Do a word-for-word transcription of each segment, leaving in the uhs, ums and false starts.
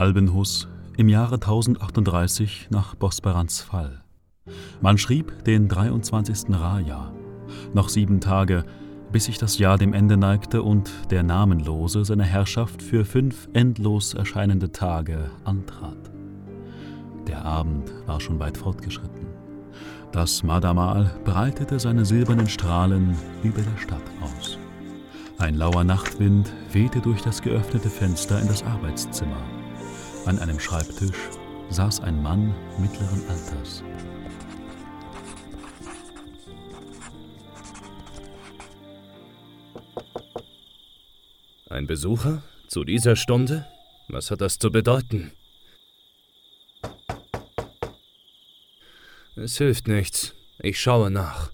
Albenhus im Jahre tausendachtunddreißig nach Bosporans Fall. Man schrieb den dreiundzwanzigsten Raja. Noch sieben Tage, bis sich das Jahr dem Ende neigte und der Namenlose seine Herrschaft für fünf endlos erscheinende Tage antrat. Der Abend war schon weit fortgeschritten. Das Madamal breitete seine silbernen Strahlen über der Stadt aus. Ein lauer Nachtwind wehte durch das geöffnete Fenster in das Arbeitszimmer. An einem Schreibtisch saß ein Mann mittleren Alters. Ein Besucher? Zu dieser Stunde? Was hat das zu bedeuten? Es hilft nichts. Ich schaue nach.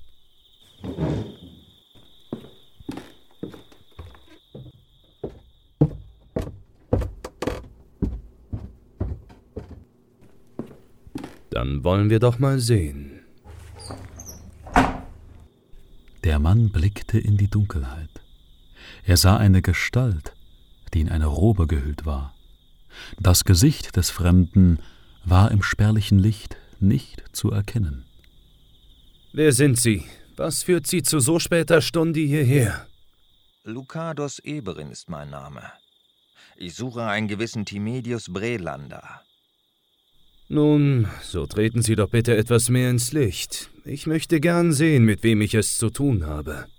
Dann wollen wir doch mal sehen. Der Mann blickte in die Dunkelheit. Er sah eine Gestalt, die in eine Robe gehüllt war. Das Gesicht des Fremden war im spärlichen Licht nicht zu erkennen. Wer sind Sie? Was führt Sie zu so später Stunde hierher? Lucados Eberin ist mein Name. Ich suche einen gewissen Timedius Brelander. Nun, so treten Sie doch bitte etwas mehr ins Licht. Ich möchte gern sehen, mit wem ich es zu tun habe.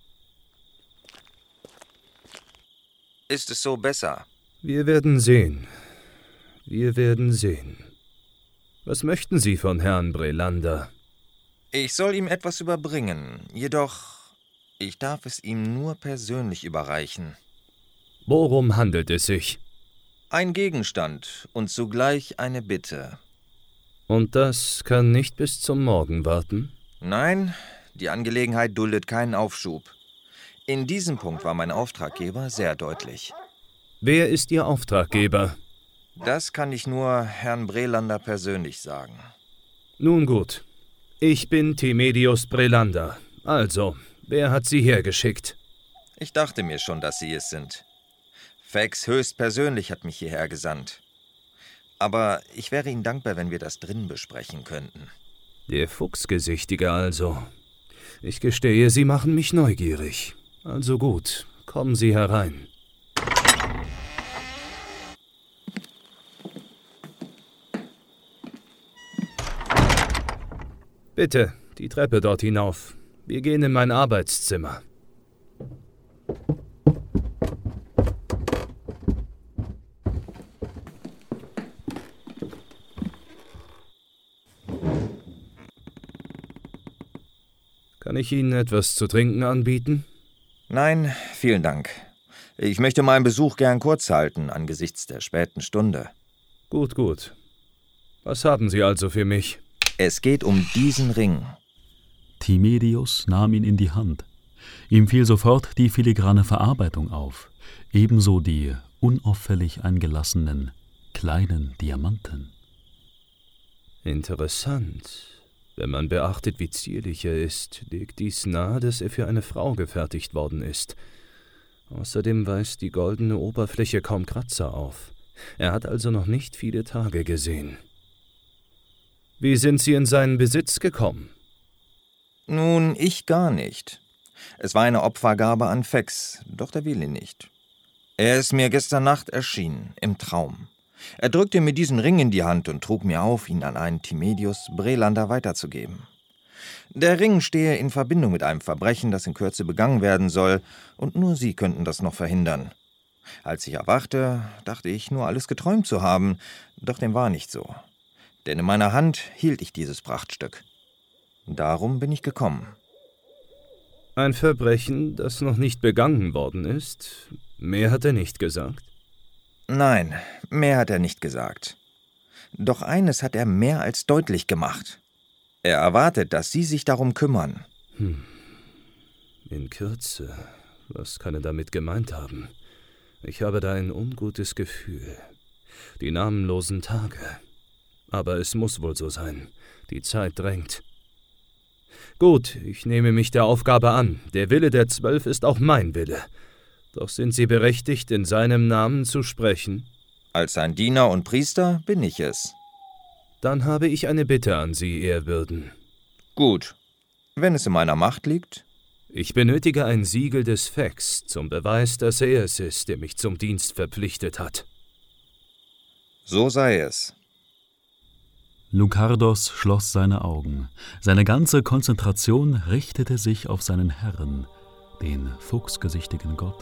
Ist es so besser? Wir werden sehen. Wir werden sehen. Was möchten Sie von Herrn Brelander? Ich soll ihm etwas überbringen, jedoch ich darf es ihm nur persönlich überreichen. Worum handelt es sich? Ein Gegenstand und zugleich eine Bitte. Und das kann nicht bis zum Morgen warten? Nein, die Angelegenheit duldet keinen Aufschub. In diesem Punkt war mein Auftraggeber sehr deutlich. Wer ist Ihr Auftraggeber? Das kann ich nur Herrn Brelander persönlich sagen. Nun gut. Ich bin Timedius Brelander. Also, wer hat Sie hergeschickt? Ich dachte mir schon, dass Sie es sind. Fex höchstpersönlich hat mich hierher gesandt. Aber ich wäre Ihnen dankbar, wenn wir das drinnen besprechen könnten. Der Fuchsgesichtige also. Ich gestehe, Sie machen mich neugierig. Also gut, kommen Sie herein. Bitte, die Treppe dort hinauf. Wir gehen in mein Arbeitszimmer. Kann ich Ihnen etwas zu trinken anbieten? Nein, vielen Dank. Ich möchte meinen Besuch gern kurz halten, angesichts der späten Stunde. Gut, gut. Was haben Sie also für mich? Es geht um diesen Ring. Timedius nahm ihn in die Hand. Ihm fiel sofort die filigrane Verarbeitung auf, ebenso die unauffällig eingelassenen kleinen Diamanten. Interessant. Wenn man beachtet, wie zierlich er ist, legt dies nahe, dass er für eine Frau gefertigt worden ist. Außerdem weist die goldene Oberfläche kaum Kratzer auf. Er hat also noch nicht viele Tage gesehen. Wie sind Sie in seinen Besitz gekommen? Nun, ich gar nicht. Es war eine Opfergabe an Fex, doch der will ihn nicht. Er ist mir gestern Nacht erschienen, im Traum. Er drückte mir diesen Ring in die Hand und trug mir auf, ihn an einen Timedius Brelander weiterzugeben. Der Ring stehe in Verbindung mit einem Verbrechen, das in Kürze begangen werden soll, und nur Sie könnten das noch verhindern. Als ich erwachte, dachte ich, nur alles geträumt zu haben, doch dem war nicht so. Denn in meiner Hand hielt ich dieses Prachtstück. Darum bin ich gekommen. Ein Verbrechen, das noch nicht begangen worden ist? Mehr hat er nicht gesagt? Nein, mehr hat er nicht gesagt. Doch eines hat er mehr als deutlich gemacht. Er erwartet, dass Sie sich darum kümmern. Hm. In Kürze. Was kann er damit gemeint haben? Ich habe da ein ungutes Gefühl. Die namenlosen Tage. Aber es muss wohl so sein. Die Zeit drängt. Gut, ich nehme mich der Aufgabe an. Der Wille der Zwölf ist auch mein Wille. Doch sind Sie berechtigt, in seinem Namen zu sprechen? Als sein Diener und Priester bin ich es. Dann habe ich eine Bitte an Sie, Ehrwürden. Gut, wenn es in meiner Macht liegt. Ich benötige ein Siegel des Fex zum Beweis, dass er es ist, der mich zum Dienst verpflichtet hat. So sei es. Lukardos schloss seine Augen. Seine ganze Konzentration richtete sich auf seinen Herrn, den fuchsgesichtigen Gott.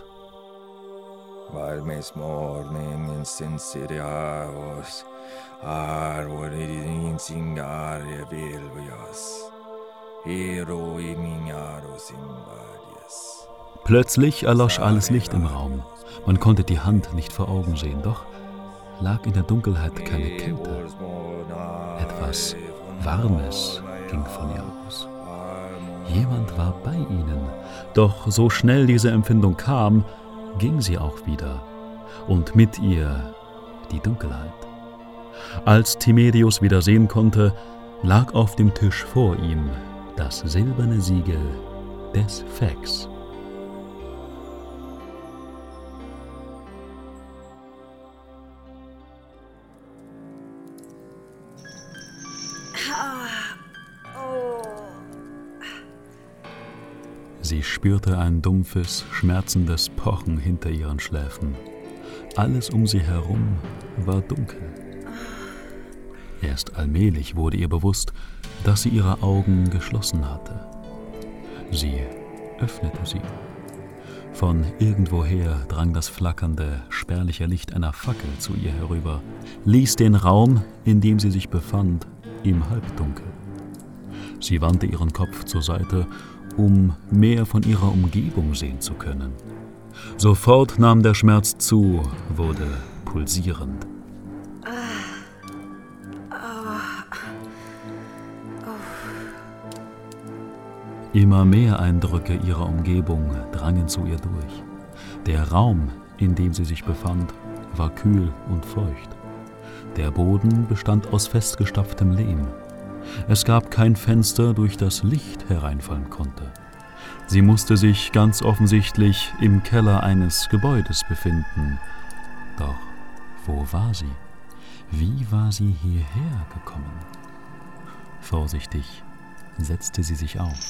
Plötzlich erlosch alles Licht im Raum. Man konnte die Hand nicht vor Augen sehen, doch lag in der Dunkelheit keine Kälte. Etwas Warmes ging von ihr aus. Jemand war bei ihnen, doch so schnell diese Empfindung kam, ging sie auch wieder, und mit ihr die Dunkelheit. Als Timedius wieder sehen konnte, lag auf dem Tisch vor ihm das silberne Siegel des Fex. Sie spürte ein dumpfes, schmerzendes Pochen hinter ihren Schläfen. Alles um sie herum war dunkel. Erst allmählich wurde ihr bewusst, dass sie ihre Augen geschlossen hatte. Sie öffnete sie. Von irgendwoher drang das flackernde, spärliche Licht einer Fackel zu ihr herüber, ließ den Raum, in dem sie sich befand, im Halbdunkel. Sie wandte ihren Kopf zur Seite, um mehr von ihrer Umgebung sehen zu können. Sofort nahm der Schmerz zu, wurde pulsierend. Immer mehr Eindrücke ihrer Umgebung drangen zu ihr durch. Der Raum, in dem sie sich befand, war kühl und feucht. Der Boden bestand aus festgestopftem Lehm. Es gab kein Fenster, durch das Licht hereinfallen konnte. Sie musste sich ganz offensichtlich im Keller eines Gebäudes befinden. Doch wo war sie? Wie war sie hierher gekommen? Vorsichtig setzte sie sich auf.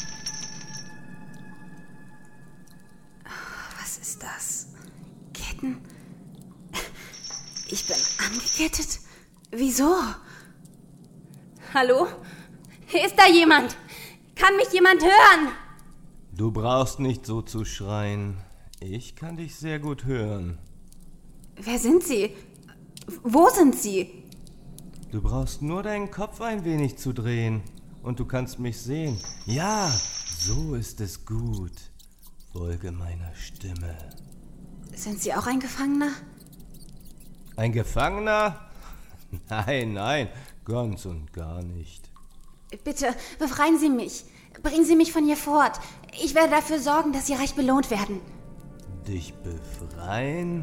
Was ist das? Ketten? Ich bin angekettet? Wieso? Hallo? Ist da jemand? Kann mich jemand hören? Du brauchst nicht so zu schreien. Ich kann dich sehr gut hören. Wer sind Sie? Wo sind Sie? Du brauchst nur deinen Kopf ein wenig zu drehen und du kannst mich sehen. Ja, so ist es gut. Folge meiner Stimme. Sind Sie auch ein Gefangener? Ein Gefangener? Nein, nein, ganz und gar nicht. Bitte, befreien Sie mich. Bringen Sie mich von hier fort. Ich werde dafür sorgen, dass Sie reich belohnt werden. Dich befreien?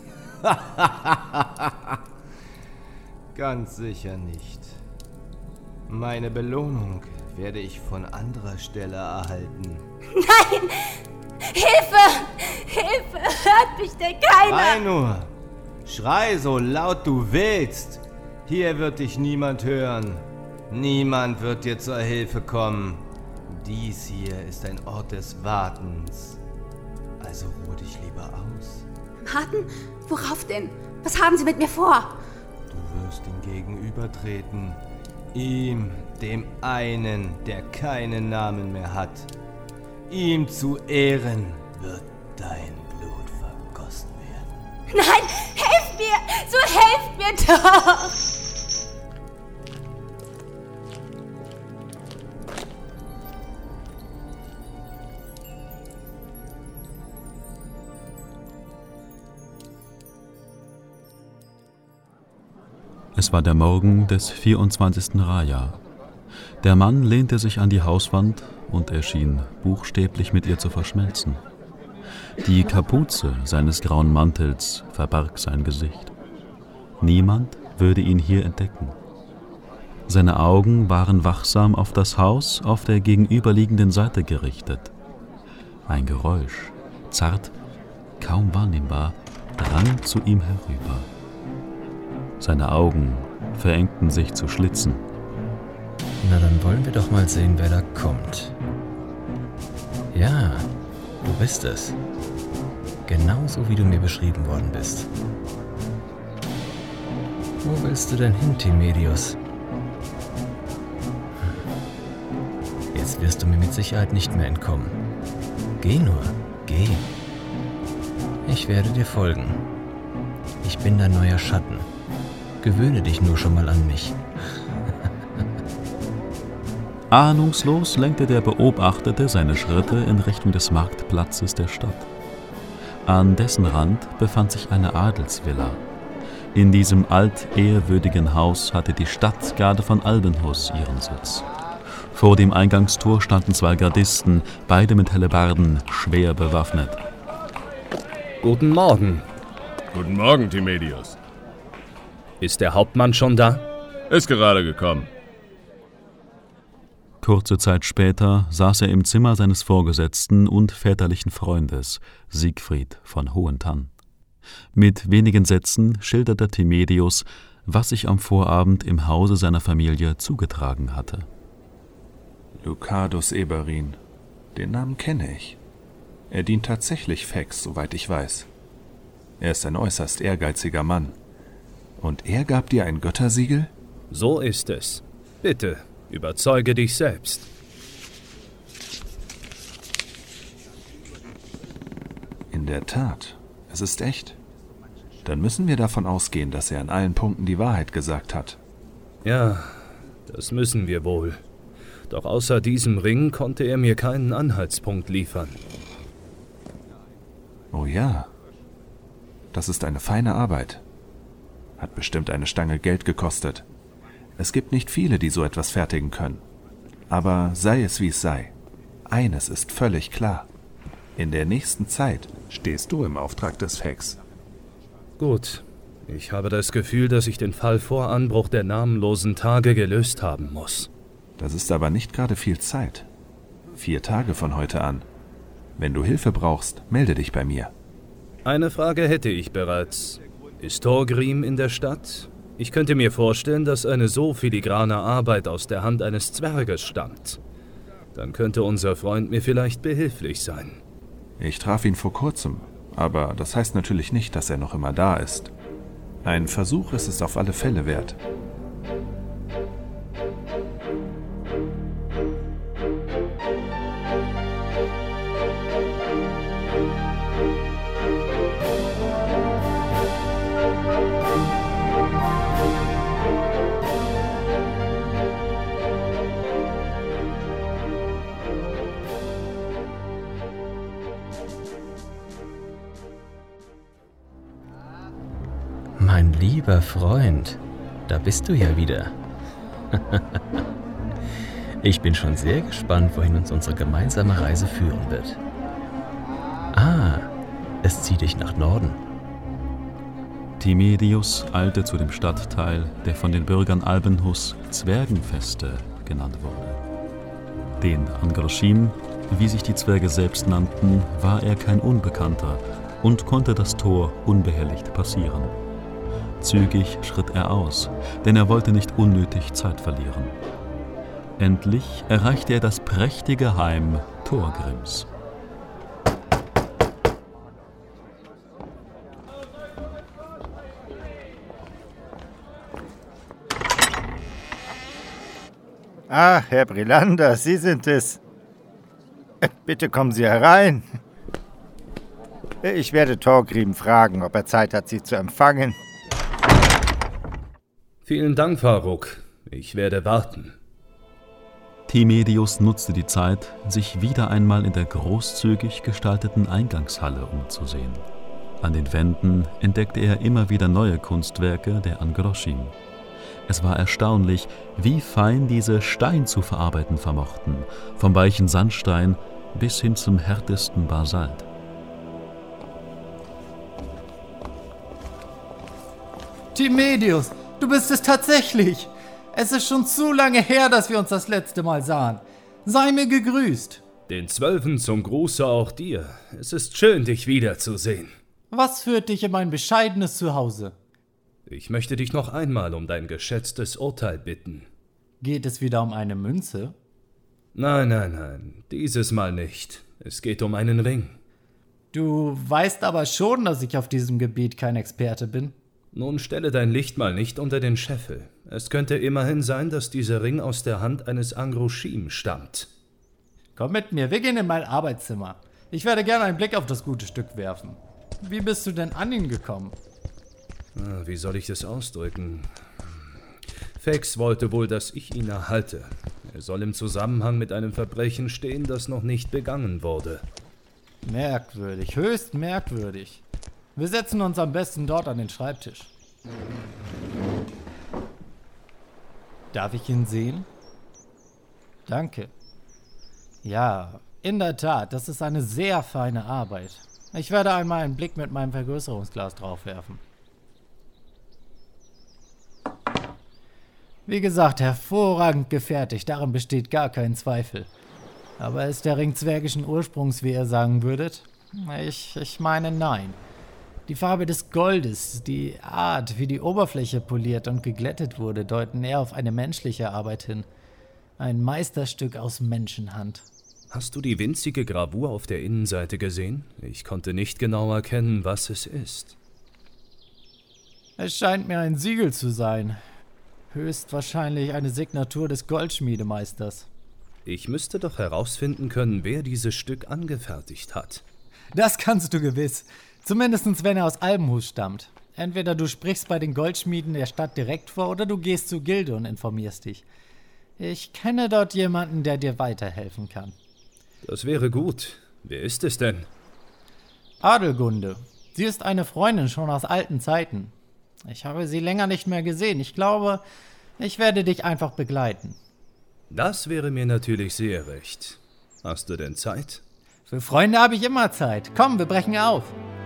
Ganz sicher nicht. Meine Belohnung werde ich von anderer Stelle erhalten. Nein! Hilfe! Hilfe! Hört mich denn keiner? Schrei nur! Schrei so laut du willst! Hier wird dich niemand hören. Niemand wird dir zur Hilfe kommen. Dies hier ist ein Ort des Wartens. Also ruh dich lieber aus. Warten? Worauf denn? Was haben Sie mit mir vor? Du wirst ihm gegenübertreten. Ihm, dem einen, der keinen Namen mehr hat. Ihm zu Ehren wird dein Blut vergossen werden. Nein! Helft mir! So helft mir doch! Es war der Morgen des vierundzwanzigsten Raja. Der Mann lehnte sich an die Hauswand und er schien buchstäblich mit ihr zu verschmelzen. Die Kapuze seines grauen Mantels verbarg sein Gesicht. Niemand würde ihn hier entdecken. Seine Augen waren wachsam auf das Haus auf der gegenüberliegenden Seite gerichtet. Ein Geräusch, zart, kaum wahrnehmbar, drang zu ihm herüber. Seine Augen verengten sich zu Schlitzen. Na, dann wollen wir doch mal sehen, wer da kommt. Ja, du bist es. Genauso wie du mir beschrieben worden bist. Wo willst du denn hin, Timedius? Jetzt wirst du mir mit Sicherheit nicht mehr entkommen. Geh nur, geh. Ich werde dir folgen. Ich bin dein neuer Schatten. Gewöhne dich nur schon mal an mich. Ahnungslos lenkte der Beobachtete seine Schritte in Richtung des Marktplatzes der Stadt. An dessen Rand befand sich eine Adelsvilla. In diesem altehrwürdigen Haus hatte die Stadtgarde von Albenhus ihren Sitz. Vor dem Eingangstor standen zwei Gardisten, beide mit Hellebarden, schwer bewaffnet. Guten Morgen. Guten Morgen, Timedius. Ist der Hauptmann schon da? Ist gerade gekommen. Kurze Zeit später saß er im Zimmer seines Vorgesetzten und väterlichen Freundes, Siegfried von Hohentann. Mit wenigen Sätzen schilderte Timedius, was sich am Vorabend im Hause seiner Familie zugetragen hatte. Lucadus Eberin, den Namen kenne ich. Er dient tatsächlich Fex, soweit ich weiß. Er ist ein äußerst ehrgeiziger Mann. Und er gab dir ein Göttersiegel? So ist es. Bitte, überzeuge dich selbst. In der Tat, es ist echt. Dann müssen wir davon ausgehen, dass er an allen Punkten die Wahrheit gesagt hat. Ja, das müssen wir wohl. Doch außer diesem Ring konnte er mir keinen Anhaltspunkt liefern. Oh ja, das ist eine feine Arbeit. Hat bestimmt eine Stange Geld gekostet. Es gibt nicht viele, die so etwas fertigen können. Aber sei es wie es sei, eines ist völlig klar. In der nächsten Zeit stehst du im Auftrag des Fex. Gut, ich habe das Gefühl, dass ich den Fall vor Anbruch der namenlosen Tage gelöst haben muss. Das ist aber nicht gerade viel Zeit. Vier Tage von heute an. Wenn du Hilfe brauchst, melde dich bei mir. Eine Frage hätte ich bereits. Ist Thorgrim in der Stadt? Ich könnte mir vorstellen, dass eine so filigrane Arbeit aus der Hand eines Zwerges stammt. Dann könnte unser Freund mir vielleicht behilflich sein. Ich traf ihn vor kurzem, aber das heißt natürlich nicht, dass er noch immer da ist. Ein Versuch ist es auf alle Fälle wert. Mein lieber Freund, da bist du ja wieder. Ich bin schon sehr gespannt, wohin uns unsere gemeinsame Reise führen wird. Ah, es zieht dich nach Norden. Timedius eilte zu dem Stadtteil, der von den Bürgern Albenhus Zwergenfeste genannt wurde. Den Angroschim, wie sich die Zwerge selbst nannten, war er kein Unbekannter und konnte das Tor unbehelligt passieren. Zügig schritt er aus, denn er wollte nicht unnötig Zeit verlieren. Endlich erreichte er das prächtige Heim Thorgrims. Ah, Herr Brillander, Sie sind es. Bitte kommen Sie herein. Ich werde Thorgrim fragen, ob er Zeit hat, Sie zu empfangen. Vielen Dank, Faruk. Ich werde warten. Timedius nutzte die Zeit, sich wieder einmal in der großzügig gestalteten Eingangshalle umzusehen. An den Wänden entdeckte er immer wieder neue Kunstwerke der Angroschim. Es war erstaunlich, wie fein diese Stein zu verarbeiten vermochten, vom weichen Sandstein bis hin zum härtesten Basalt. Timedius, du bist es tatsächlich. Es ist schon zu lange her, dass wir uns das letzte Mal sahen. Sei mir gegrüßt. Den Zwölfen zum Gruße auch dir. Es ist schön, dich wiederzusehen. Was führt dich in mein bescheidenes Zuhause? Ich möchte dich noch einmal um dein geschätztes Urteil bitten. Geht es wieder um eine Münze? Nein, nein, nein, dieses Mal nicht. Es geht um einen Ring. Du weißt aber schon, dass ich auf diesem Gebiet kein Experte bin. Nun stelle dein Licht mal nicht unter den Scheffel. Es könnte immerhin sein, dass dieser Ring aus der Hand eines Angroschim stammt. Komm mit mir, wir gehen in mein Arbeitszimmer. Ich werde gerne einen Blick auf das gute Stück werfen. Wie bist du denn an ihn gekommen? Ah, wie soll ich das ausdrücken? Fex wollte wohl, dass ich ihn erhalte. Er soll im Zusammenhang mit einem Verbrechen stehen, das noch nicht begangen wurde. Merkwürdig, höchst merkwürdig. Wir setzen uns am besten dort an den Schreibtisch. Darf ich ihn sehen? Danke. Ja, in der Tat, das ist eine sehr feine Arbeit. Ich werde einmal einen Blick mit meinem Vergrößerungsglas drauf werfen. Wie gesagt, hervorragend gefertigt, daran besteht gar kein Zweifel. Aber ist der Ring zwergischen Ursprungs, wie ihr sagen würdet? Ich, ich meine nein. Die Farbe des Goldes, die Art, wie die Oberfläche poliert und geglättet wurde, deuten eher auf eine menschliche Arbeit hin. Ein Meisterstück aus Menschenhand. Hast du die winzige Gravur auf der Innenseite gesehen? Ich konnte nicht genau erkennen, was es ist. Es scheint mir ein Siegel zu sein. Höchstwahrscheinlich eine Signatur des Goldschmiedemeisters. Ich müsste doch herausfinden können, wer dieses Stück angefertigt hat. Das kannst du gewiss. Zumindest wenn er aus Albenhus stammt. Entweder du sprichst bei den Goldschmieden der Stadt direkt vor oder du gehst zur Gilde und informierst dich. Ich kenne dort jemanden, der dir weiterhelfen kann. Das wäre gut. Wer ist es denn? Adelgunde. Sie ist eine Freundin schon aus alten Zeiten. Ich habe sie länger nicht mehr gesehen. Ich glaube, ich werde dich einfach begleiten. Das wäre mir natürlich sehr recht. Hast du denn Zeit? Für Freunde habe ich immer Zeit. Komm, wir brechen auf.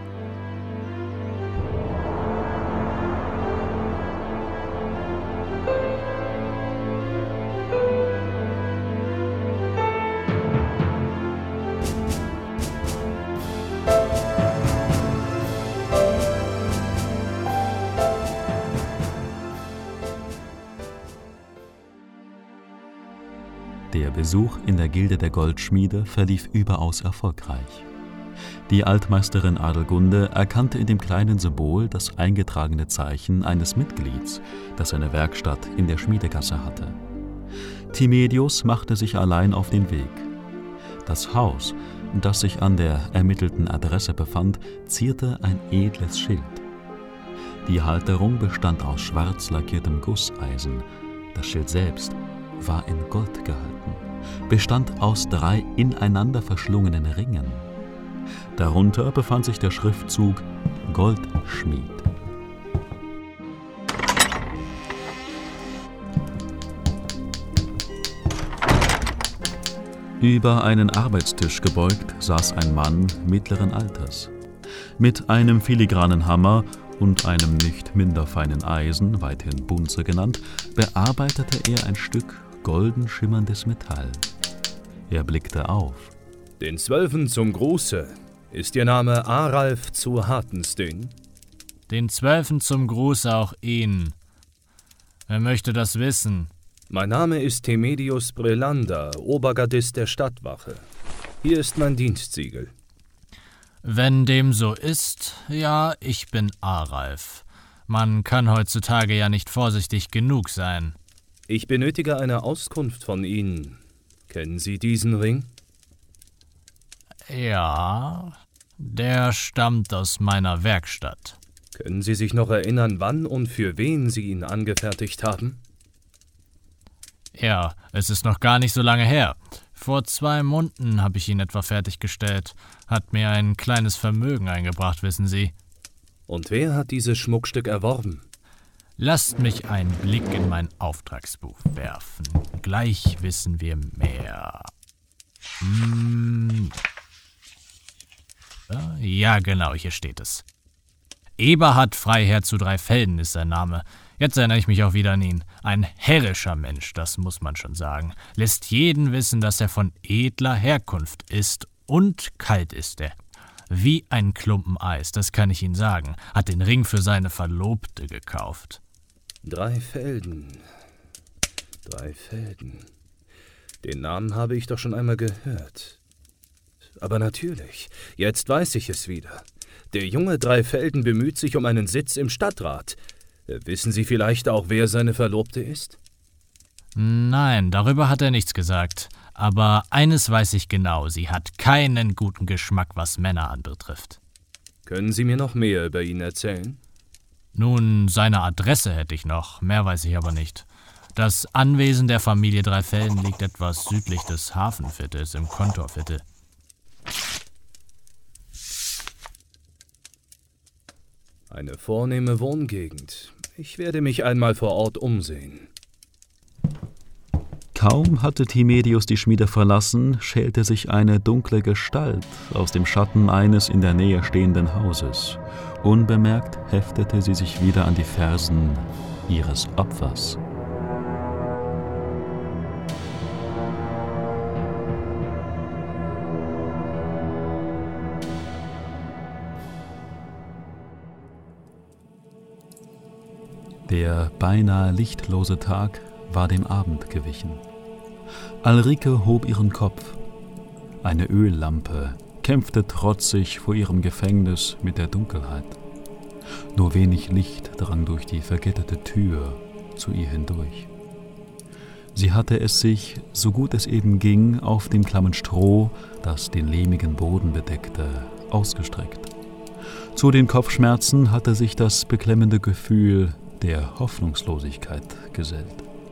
Der Besuch in der Gilde der Goldschmiede verlief überaus erfolgreich. Die Altmeisterin Adelgunde erkannte in dem kleinen Symbol das eingetragene Zeichen eines Mitglieds, das seine Werkstatt in der Schmiedegasse hatte. Timedius machte sich allein auf den Weg. Das Haus, das sich an der ermittelten Adresse befand, zierte ein edles Schild. Die Halterung bestand aus schwarz lackiertem Gusseisen. Das Schild selbst war in Gold gehalten, bestand aus drei ineinander verschlungenen Ringen. Darunter befand sich der Schriftzug Goldschmied. Über einen Arbeitstisch gebeugt saß ein Mann mittleren Alters. Mit einem filigranen Hammer und einem nicht minder feinen Eisen, weithin Bunze genannt, bearbeitete er ein Stück golden schimmerndes Metall. Er blickte auf. Den Zwölfen zum Gruße. Ist Ihr Name Aralf zu Hartenstein? Den Zwölfen zum Gruße auch Ihnen. Wer möchte das wissen? Mein Name ist Timedius Brillander, Obergardist der Stadtwache. Hier ist mein Dienstsiegel. Wenn dem so ist, ja, ich bin Aralf. Man kann heutzutage ja nicht vorsichtig genug sein. Ich benötige eine Auskunft von Ihnen. Kennen Sie diesen Ring? Ja, der stammt aus meiner Werkstatt. Können Sie sich noch erinnern, wann und für wen Sie ihn angefertigt haben? Ja, es ist noch gar nicht so lange her. Vor zwei Monaten habe ich ihn etwa fertiggestellt. Hat mir ein kleines Vermögen eingebracht, wissen Sie. Und wer hat dieses Schmuckstück erworben? Lasst mich einen Blick in mein Auftragsbuch werfen. Gleich wissen wir mehr. Hm. Ja, genau, hier steht es. Eberhard Freiherr zu Dreifelden ist sein Name. Jetzt erinnere ich mich auch wieder an ihn. Ein herrischer Mensch, das muss man schon sagen. Lässt jeden wissen, dass er von edler Herkunft ist. Und kalt ist er. Wie ein Klumpen Eis, das kann ich Ihnen sagen. Hat den Ring für seine Verlobte gekauft. Dreifelden. Dreifelden. Den Namen habe ich doch schon einmal gehört. Aber natürlich, jetzt weiß ich es wieder. Der junge Dreifelden bemüht sich um einen Sitz im Stadtrat. Wissen Sie vielleicht auch, wer seine Verlobte ist? Nein, darüber hat er nichts gesagt. Aber eines weiß ich genau, sie hat keinen guten Geschmack, was Männer anbetrifft. Können Sie mir noch mehr über ihn erzählen? Nun, seine Adresse hätte ich noch, mehr weiß ich aber nicht. Das Anwesen der Familie Dreifelden liegt etwas südlich des Hafenviertels im Kontorviertel. Eine vornehme Wohngegend. Ich werde mich einmal vor Ort umsehen. Kaum hatte Timedius die Schmiede verlassen, schälte sich eine dunkle Gestalt aus dem Schatten eines in der Nähe stehenden Hauses. Unbemerkt heftete sie sich wieder an die Fersen ihres Opfers. Der beinahe lichtlose Tag war dem Abend gewichen. Alrike hob ihren Kopf. Eine Öllampe kämpfte trotzig vor ihrem Gefängnis mit der Dunkelheit. Nur wenig Licht drang durch die vergitterte Tür zu ihr hindurch. Sie hatte es sich, so gut es eben ging, auf dem klammen Stroh, das den lehmigen Boden bedeckte, ausgestreckt. Zu den Kopfschmerzen hatte sich das beklemmende Gefühl der Hoffnungslosigkeit gesellt.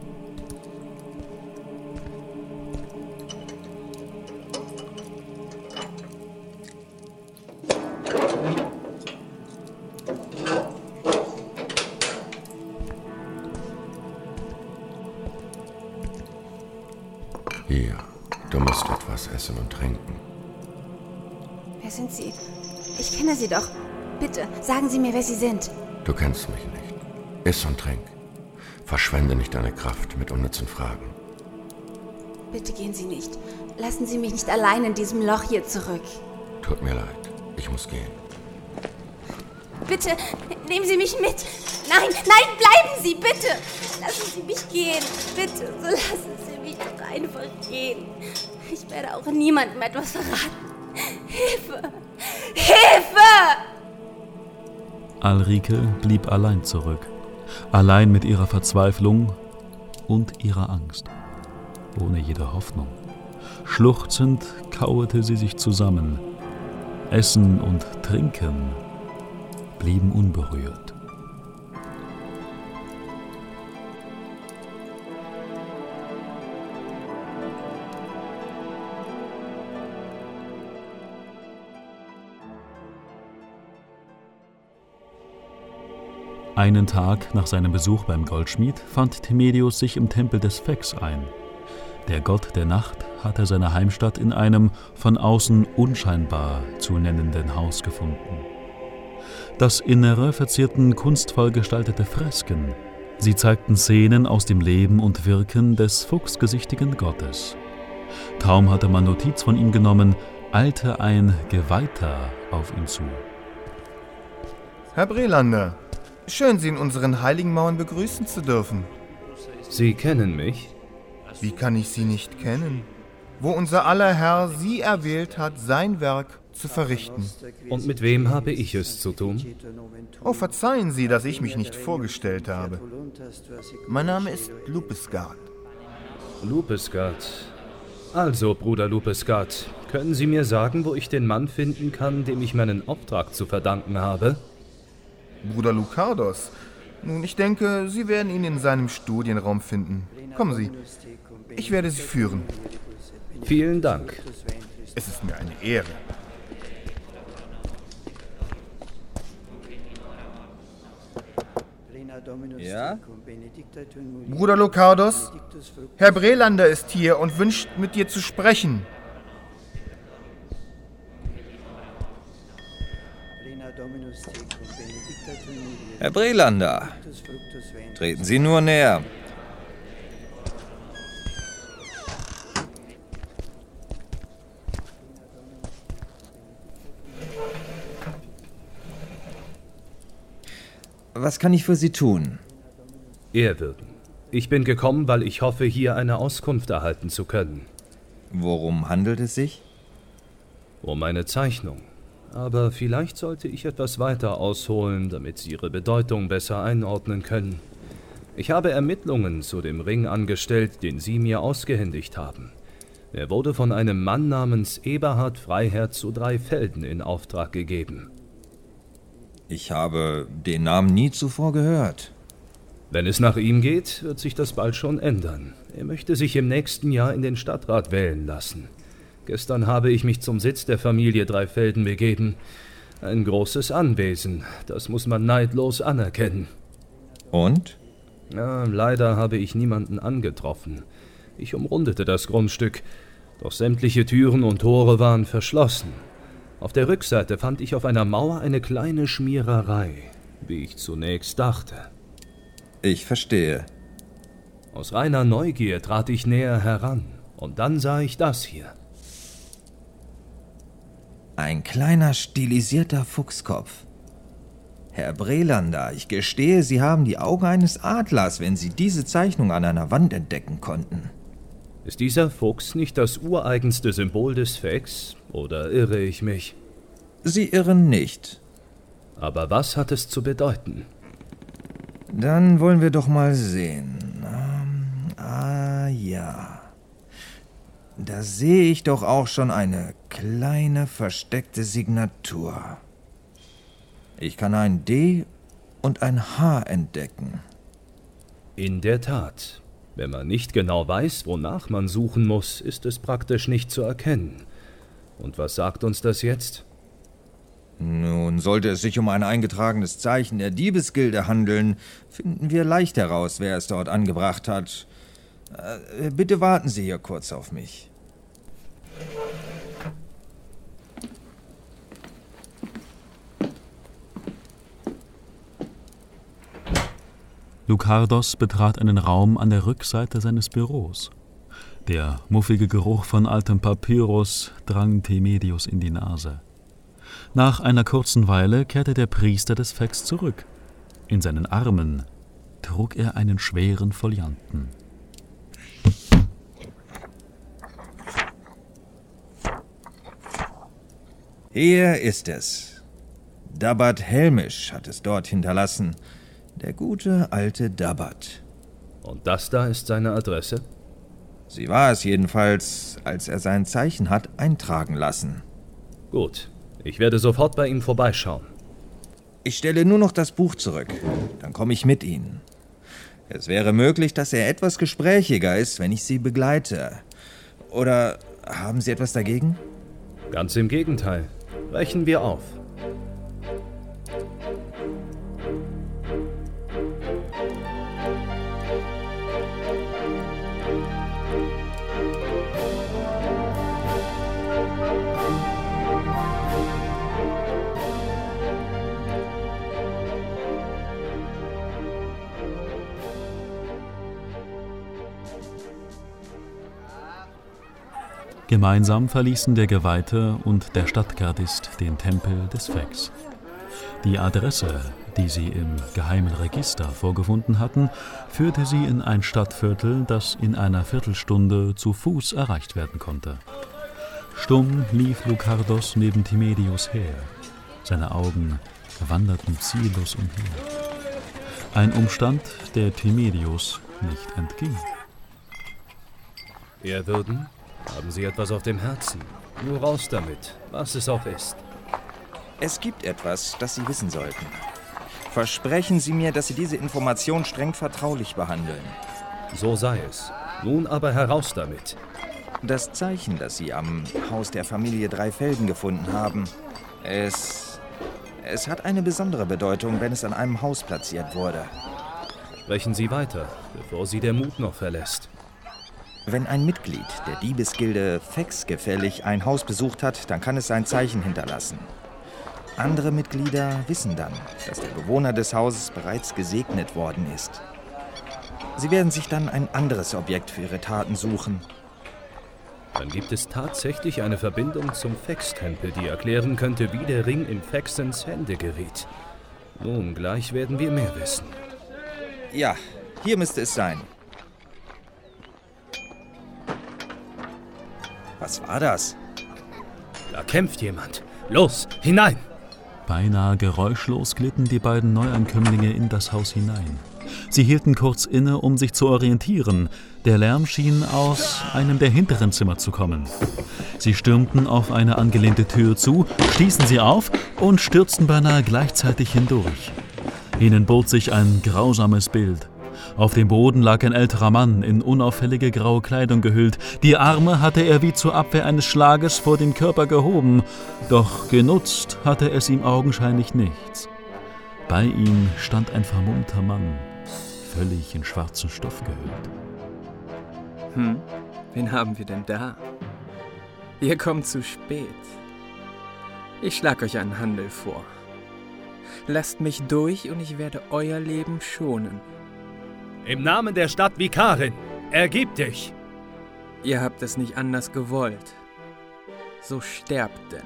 Hier, du musst etwas essen und trinken. Wer sind Sie? Ich kenne Sie doch. Bitte, sagen Sie mir, wer Sie sind. Du kennst mich nicht. Iss und trink. Verschwende nicht deine Kraft mit unnützen Fragen. Bitte gehen Sie nicht. Lassen Sie mich nicht allein in diesem Loch hier zurück. Tut mir leid. Ich muss gehen. Bitte, nehmen Sie mich mit. Nein, nein, bleiben Sie, bitte. Lassen Sie mich gehen. Bitte, so lassen Sie mich doch einfach gehen. Ich werde auch niemandem etwas verraten. Hilfe! Hilfe! Alrike blieb allein zurück. Allein mit ihrer Verzweiflung und ihrer Angst. Ohne jede Hoffnung. Schluchzend kauerte sie sich zusammen. Essen und Trinken blieben unberührt. Einen Tag nach seinem Besuch beim Goldschmied fand Timedius sich im Tempel des Sphex ein. Der Gott der Nacht hatte seine Heimstatt in einem von außen unscheinbar zu nennenden Haus gefunden. Das Innere verzierten kunstvoll gestaltete Fresken. Sie zeigten Szenen aus dem Leben und Wirken des fuchsgesichtigen Gottes. Kaum hatte man Notiz von ihm genommen, eilte ein Geweihter auf ihn zu. Herr Brelander, schön, Sie in unseren heiligen Mauern begrüßen zu dürfen. Sie kennen mich? Wie kann ich Sie nicht kennen? Wo unser aller Herr Sie erwählt hat, sein Werk zu verrichten. Und mit wem habe ich es zu tun? Oh, verzeihen Sie, dass ich mich nicht vorgestellt habe. Mein Name ist Lupesgard. Lupesgard. Also, Bruder Lupesgard, können Sie mir sagen, wo ich den Mann finden kann, dem ich meinen Auftrag zu verdanken habe? Bruder Lukardos. Nun, ich denke, Sie werden ihn in seinem Studienraum finden. Kommen Sie. Ich werde Sie führen. Vielen Dank. Es ist mir eine Ehre. Ja? Bruder Lukardos, Herr Brelander ist hier und wünscht, mit dir zu sprechen. Herr Brelander, treten Sie nur näher. Was kann ich für Sie tun? Ehrwürden, ich bin gekommen, weil ich hoffe, hier eine Auskunft erhalten zu können. Worum handelt es sich? Um eine Zeichnung. Aber vielleicht sollte ich etwas weiter ausholen, damit Sie ihre Bedeutung besser einordnen können. Ich habe Ermittlungen zu dem Ring angestellt, den Sie mir ausgehändigt haben. Er wurde von einem Mann namens Eberhard Freiherr zu Dreifelden in Auftrag gegeben. Ich habe den Namen nie zuvor gehört. Wenn es nach ihm geht, wird sich das bald schon ändern. Er möchte sich im nächsten Jahr in den Stadtrat wählen lassen. Gestern habe ich mich zum Sitz der Familie Dreifelden begeben. Ein großes Anwesen, das muss man neidlos anerkennen. Und? Ja, leider habe ich niemanden angetroffen. Ich umrundete das Grundstück, doch sämtliche Türen und Tore waren verschlossen. Auf der Rückseite fand ich auf einer Mauer eine kleine Schmiererei, wie ich zunächst dachte. Ich verstehe. Aus reiner Neugier trat ich näher heran, und dann sah ich das hier. Ein kleiner, stilisierter Fuchskopf. Herr Brelander, ich gestehe, Sie haben die Augen eines Adlers, wenn Sie diese Zeichnung an einer Wand entdecken konnten. Ist dieser Fuchs nicht das ureigenste Symbol des Fex, oder irre ich mich? Sie irren nicht. Aber was hat es zu bedeuten? Dann wollen wir doch mal sehen. Ähm, ah ja. Da sehe ich doch auch schon eine kleine versteckte Signatur. Ich kann ein D und ein H entdecken. In der Tat. Wenn man nicht genau weiß, wonach man suchen muss, ist es praktisch nicht zu erkennen. Und was sagt uns das jetzt? Nun, sollte es sich um ein eingetragenes Zeichen der Diebesgilde handeln, finden wir leicht heraus, wer es dort angebracht hat. Äh, bitte warten Sie hier kurz auf mich. Lucardos betrat einen Raum an der Rückseite seines Büros. Der muffige Geruch von altem Papyrus drang Themedius in die Nase. Nach einer kurzen Weile kehrte der Priester des Fex zurück. In seinen Armen trug er einen schweren Folianten. Hier ist es. Dabat Helmisch hat es dort hinterlassen. Der gute alte Dabat. Und das da ist seine Adresse? Sie war es jedenfalls, als er sein Zeichen hat eintragen lassen. Gut, ich werde sofort bei ihm vorbeischauen. Ich stelle nur noch das Buch zurück, dann komme ich mit Ihnen. Es wäre möglich, dass er etwas gesprächiger ist, wenn ich Sie begleite. Oder haben Sie etwas dagegen? Ganz im Gegenteil. Brechen wir auf. Gemeinsam verließen der Geweihte und der Stadtgardist den Tempel des Fex. Die Adresse, die sie im geheimen Register vorgefunden hatten, führte sie in ein Stadtviertel, das in einer Viertelstunde zu Fuß erreicht werden konnte. Stumm lief Lucardos neben Themedius her. Seine Augen wanderten ziellos umher. Ein Umstand, der Themedius nicht entging. Ehrwürden? Haben Sie etwas auf dem Herzen? Nur raus damit, was es auch ist. Es gibt etwas, das Sie wissen sollten. Versprechen Sie mir, dass Sie diese Information streng vertraulich behandeln. So sei es. Nun aber heraus damit. Das Zeichen, das Sie am Haus der Familie Dreifelden gefunden haben, es... es hat eine besondere Bedeutung, wenn es an einem Haus platziert wurde. Sprechen Sie weiter, bevor Sie der Mut noch verlässt. Wenn ein Mitglied der Diebesgilde Fex gefällig ein Haus besucht hat, dann kann es sein Zeichen hinterlassen. Andere Mitglieder wissen dann, dass der Bewohner des Hauses bereits gesegnet worden ist. Sie werden sich dann ein anderes Objekt für ihre Taten suchen. Dann gibt es tatsächlich eine Verbindung zum Fex-Tempel, die erklären könnte, wie der Ring in Fexens Hände geriet. Nun, gleich werden wir mehr wissen. Ja, hier müsste es sein. Was war das? Da kämpft jemand. Los, hinein! Beinahe geräuschlos glitten die beiden Neuankömmlinge in das Haus hinein. Sie hielten kurz inne, um sich zu orientieren. Der Lärm schien aus einem der hinteren Zimmer zu kommen. Sie stürmten auf eine angelehnte Tür zu, stießen sie auf und stürzten beinahe gleichzeitig hindurch. Ihnen bot sich ein grausames Bild. Auf dem Boden lag ein älterer Mann, in unauffällige graue Kleidung gehüllt. Die Arme hatte er wie zur Abwehr eines Schlages vor den Körper gehoben, doch genutzt hatte es ihm augenscheinlich nichts. Bei ihm stand ein vermummter Mann, völlig in schwarzen Stoff gehüllt. Hm, wen haben wir denn da? Ihr kommt zu spät. Ich schlag euch einen Handel vor. Lasst mich durch und ich werde euer Leben schonen. Im Namen der Stadt Vikarin, ergib dich! Ihr habt es nicht anders gewollt. So sterbt denn.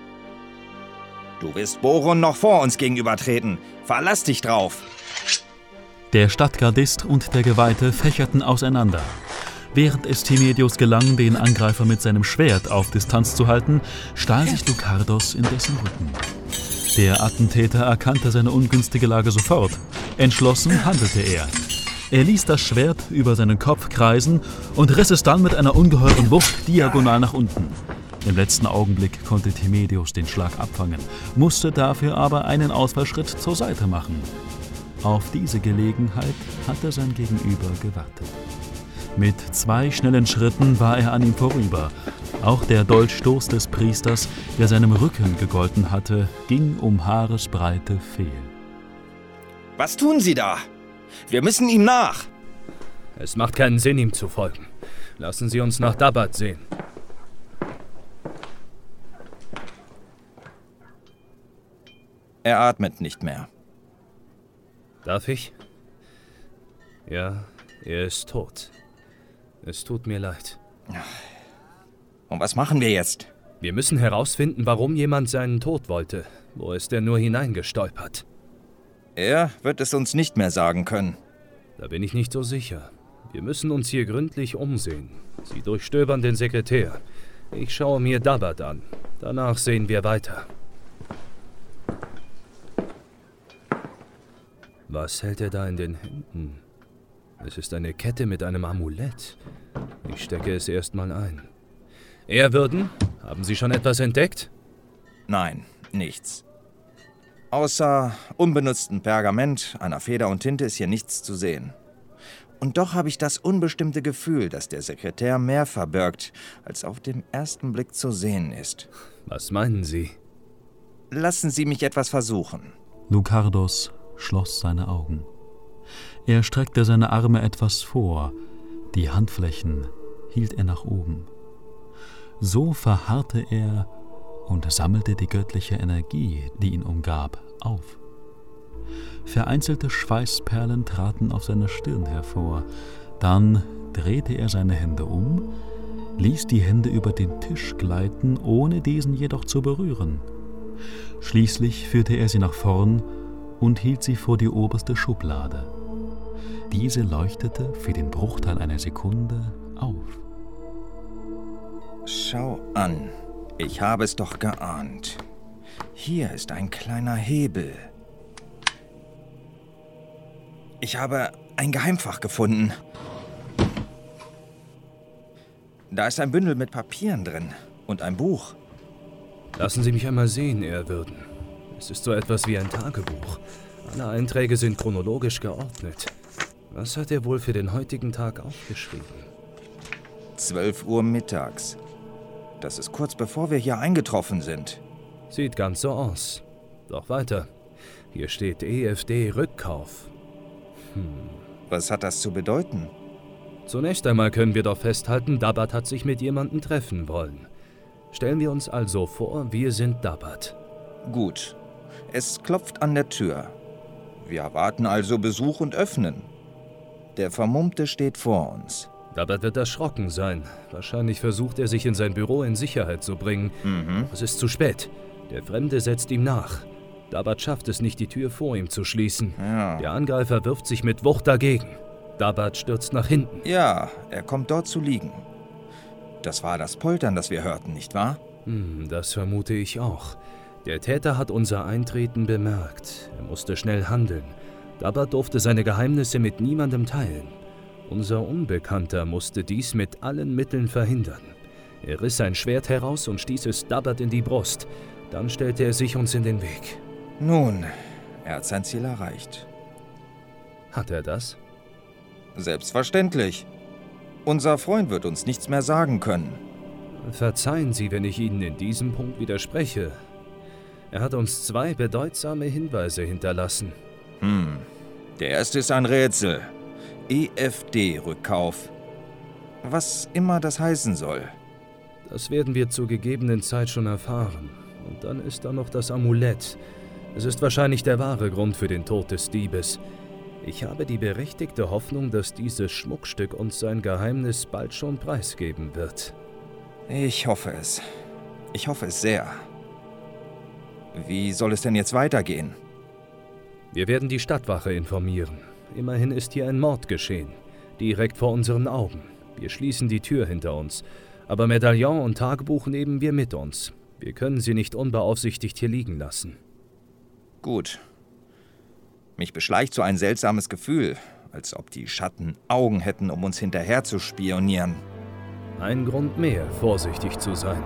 Du wirst Boron noch vor uns gegenübertreten. Verlass dich drauf! Der Stadtgardist und der Geweihte fächerten auseinander. Während es Timedius gelang, den Angreifer mit seinem Schwert auf Distanz zu halten, stahl sich Lukardos in dessen Rücken. Der Attentäter erkannte seine ungünstige Lage sofort. Entschlossen handelte er. Er ließ das Schwert über seinen Kopf kreisen und riss es dann mit einer ungeheuren Wucht diagonal nach unten. Im letzten Augenblick konnte Timedius den Schlag abfangen, musste dafür aber einen Ausfallschritt zur Seite machen. Auf diese Gelegenheit hatte sein Gegenüber gewartet. Mit zwei schnellen Schritten war er an ihm vorüber. Auch der Dolchstoß des Priesters, der seinem Rücken gegolten hatte, ging um Haaresbreite fehl. Was tun Sie da? Wir müssen ihm nach! Es macht keinen Sinn, ihm zu folgen. Lassen Sie uns nach Dabat sehen. Er atmet nicht mehr. Darf ich? Ja, er ist tot. Es tut mir leid. Und was machen wir jetzt? Wir müssen herausfinden, warum jemand seinen Tod wollte. Wo ist er nur hineingestolpert? Er wird es uns nicht mehr sagen können. Da bin ich nicht so sicher. Wir müssen uns hier gründlich umsehen. Sie durchstöbern den Sekretär. Ich schaue mir Dabat an. Danach sehen wir weiter. Was hält er da in den Händen? Es ist eine Kette mit einem Amulett. Ich stecke es erstmal ein. Ehrwürden, haben Sie schon etwas entdeckt? Nein, nichts. Außer unbenutzten Pergament, einer Feder und Tinte ist hier nichts zu sehen. Und doch habe ich das unbestimmte Gefühl, dass der Sekretär mehr verbirgt, als auf den ersten Blick zu sehen ist. Was meinen Sie? Lassen Sie mich etwas versuchen. Lukardos schloss seine Augen. Er streckte seine Arme etwas vor, die Handflächen hielt er nach oben. So verharrte er und sammelte die göttliche Energie, die ihn umgab, auf. Vereinzelte Schweißperlen traten auf seiner Stirn hervor. Dann drehte er seine Hände um, ließ die Hände über den Tisch gleiten, ohne diesen jedoch zu berühren. Schließlich führte er sie nach vorn und hielt sie vor die oberste Schublade. Diese leuchtete für den Bruchteil einer Sekunde auf. Schau an, ich habe es doch geahnt. Hier ist ein kleiner Hebel. Ich habe ein Geheimfach gefunden. Da ist ein Bündel mit Papieren drin und ein Buch. Lassen Sie mich einmal sehen, Ehrwürden. Es ist so etwas wie ein Tagebuch. Alle Einträge sind chronologisch geordnet. Was hat er wohl für den heutigen Tag aufgeschrieben? Zwölf Uhr mittags. Das ist kurz bevor wir hier eingetroffen sind. Sieht ganz so aus. Doch weiter. Hier steht E F D-Rückkauf. Hm. Was hat das zu bedeuten? Zunächst einmal können wir doch festhalten, Dabat hat sich mit jemandem treffen wollen. Stellen wir uns also vor, wir sind Dabat. Gut. Es klopft an der Tür. Wir erwarten also Besuch und öffnen. Der Vermummte steht vor uns. Dabat wird erschrocken sein. Wahrscheinlich versucht er, sich in sein Büro in Sicherheit zu bringen. Mhm. Es ist zu spät. Der Fremde setzt ihm nach. Dabat schafft es nicht, die Tür vor ihm zu schließen. Ja. Der Angreifer wirft sich mit Wucht dagegen. Dabat stürzt nach hinten. Ja, er kommt dort zu liegen. Das war das Poltern, das wir hörten, nicht wahr? Hm, das vermute ich auch. Der Täter hat unser Eintreten bemerkt. Er musste schnell handeln. Dabat durfte seine Geheimnisse mit niemandem teilen. Unser Unbekannter musste dies mit allen Mitteln verhindern. Er riss sein Schwert heraus und stieß es Dabat in die Brust. Dann stellte er sich uns in den Weg. Nun, er hat sein Ziel erreicht. Hat er das? Selbstverständlich. Unser Freund wird uns nichts mehr sagen können. Verzeihen Sie, wenn ich Ihnen in diesem Punkt widerspreche. Er hat uns zwei bedeutsame Hinweise hinterlassen. Hm, der erste ist ein Rätsel. E F D-Rückkauf. Was immer das heißen soll. Das werden wir zur gegebenen Zeit schon erfahren. Und dann ist da noch das Amulett. Es ist wahrscheinlich der wahre Grund für den Tod des Diebes. Ich habe die berechtigte Hoffnung, dass dieses Schmuckstück uns sein Geheimnis bald schon preisgeben wird. Ich hoffe es. Ich hoffe es sehr. Wie soll es denn jetzt weitergehen? Wir werden die Stadtwache informieren. Immerhin ist hier ein Mord geschehen. Direkt vor unseren Augen. Wir schließen die Tür hinter uns. Aber Medaillon und Tagebuch nehmen wir mit uns. Wir können sie nicht unbeaufsichtigt hier liegen lassen. Gut. Mich beschleicht so ein seltsames Gefühl, als ob die Schatten Augen hätten, um uns hinterher zu spionieren. Ein Grund mehr, vorsichtig zu sein.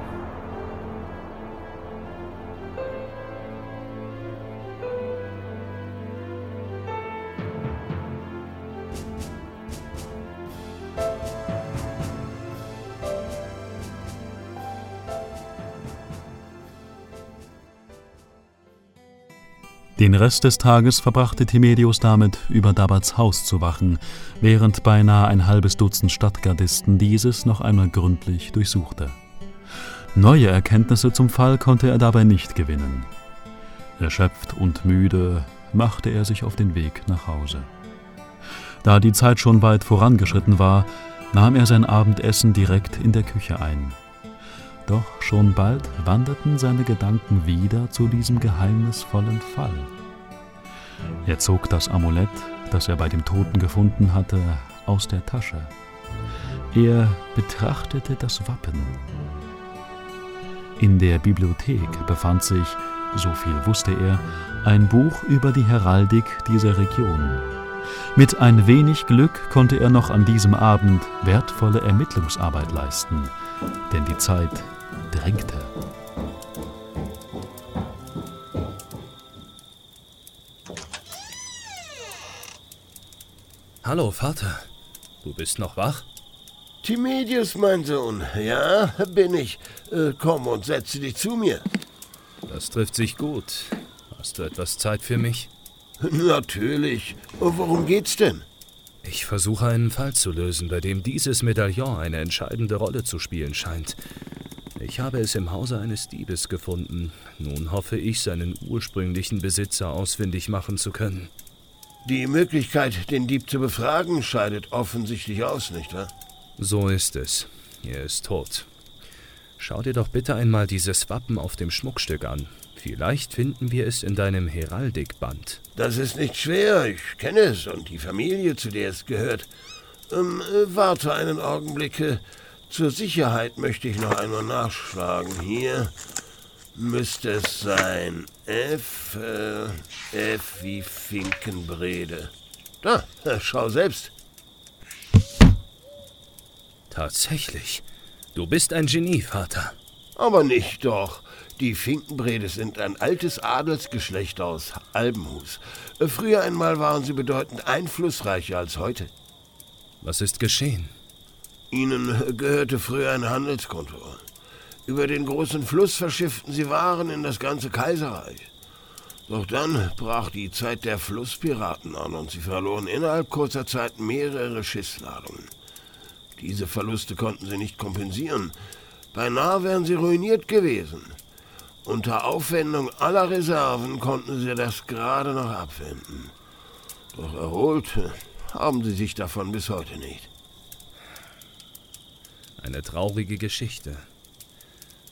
Den Rest des Tages verbrachte Timedius damit, über Dabats Haus zu wachen, während beinahe ein halbes Dutzend Stadtgardisten dieses noch einmal gründlich durchsuchte. Neue Erkenntnisse zum Fall konnte er dabei nicht gewinnen. Erschöpft und müde machte er sich auf den Weg nach Hause. Da die Zeit schon weit vorangeschritten war, nahm er sein Abendessen direkt in der Küche ein. Doch schon bald wanderten seine Gedanken wieder zu diesem geheimnisvollen Fall. Er zog das Amulett, das er bei dem Toten gefunden hatte, aus der Tasche. Er betrachtete das Wappen. In der Bibliothek befand sich, so viel wusste er, ein Buch über die Heraldik dieser Region. Mit ein wenig Glück konnte er noch an diesem Abend wertvolle Ermittlungsarbeit leisten, denn die Zeit drängte. Hallo, Vater. Du bist noch wach? Timedius, mein Sohn. Ja, bin ich. Äh, komm und setze dich zu mir. Das trifft sich gut. Hast du etwas Zeit für mich? Natürlich. Worum geht's denn? Ich versuche einen Fall zu lösen, bei dem dieses Medaillon eine entscheidende Rolle zu spielen scheint. Ich habe es im Hause eines Diebes gefunden. Nun hoffe ich, seinen ursprünglichen Besitzer ausfindig machen zu können. Die Möglichkeit, den Dieb zu befragen, scheidet offensichtlich aus, nicht wahr? So ist es. Er ist tot. Schau dir doch bitte einmal dieses Wappen auf dem Schmuckstück an. Vielleicht finden wir es in deinem Heraldikband. Das ist nicht schwer. Ich kenne es und die Familie, zu der es gehört. Ähm, äh, warte einen Augenblick. Zur Sicherheit möchte ich noch einmal nachschlagen. Hier müsste es sein. F, äh, F wie Finkenbrede. Da, schau selbst. Tatsächlich. Du bist ein Genie, Vater. Aber nicht doch. Die Finkenbredes sind ein altes Adelsgeschlecht aus Albenhus. Früher einmal waren sie bedeutend einflussreicher als heute. Was ist geschehen? Ihnen gehörte früher ein Handelskonto. Über den großen Fluss verschifften sie Waren in das ganze Kaiserreich. Doch dann brach die Zeit der Flusspiraten an und sie verloren innerhalb kurzer Zeit mehrere Schiffsladungen. Diese Verluste konnten sie nicht kompensieren. Beinahe wären sie ruiniert gewesen. Unter Aufwendung aller Reserven konnten sie das gerade noch abwenden. Doch erholt haben sie sich davon bis heute nicht. Eine traurige Geschichte.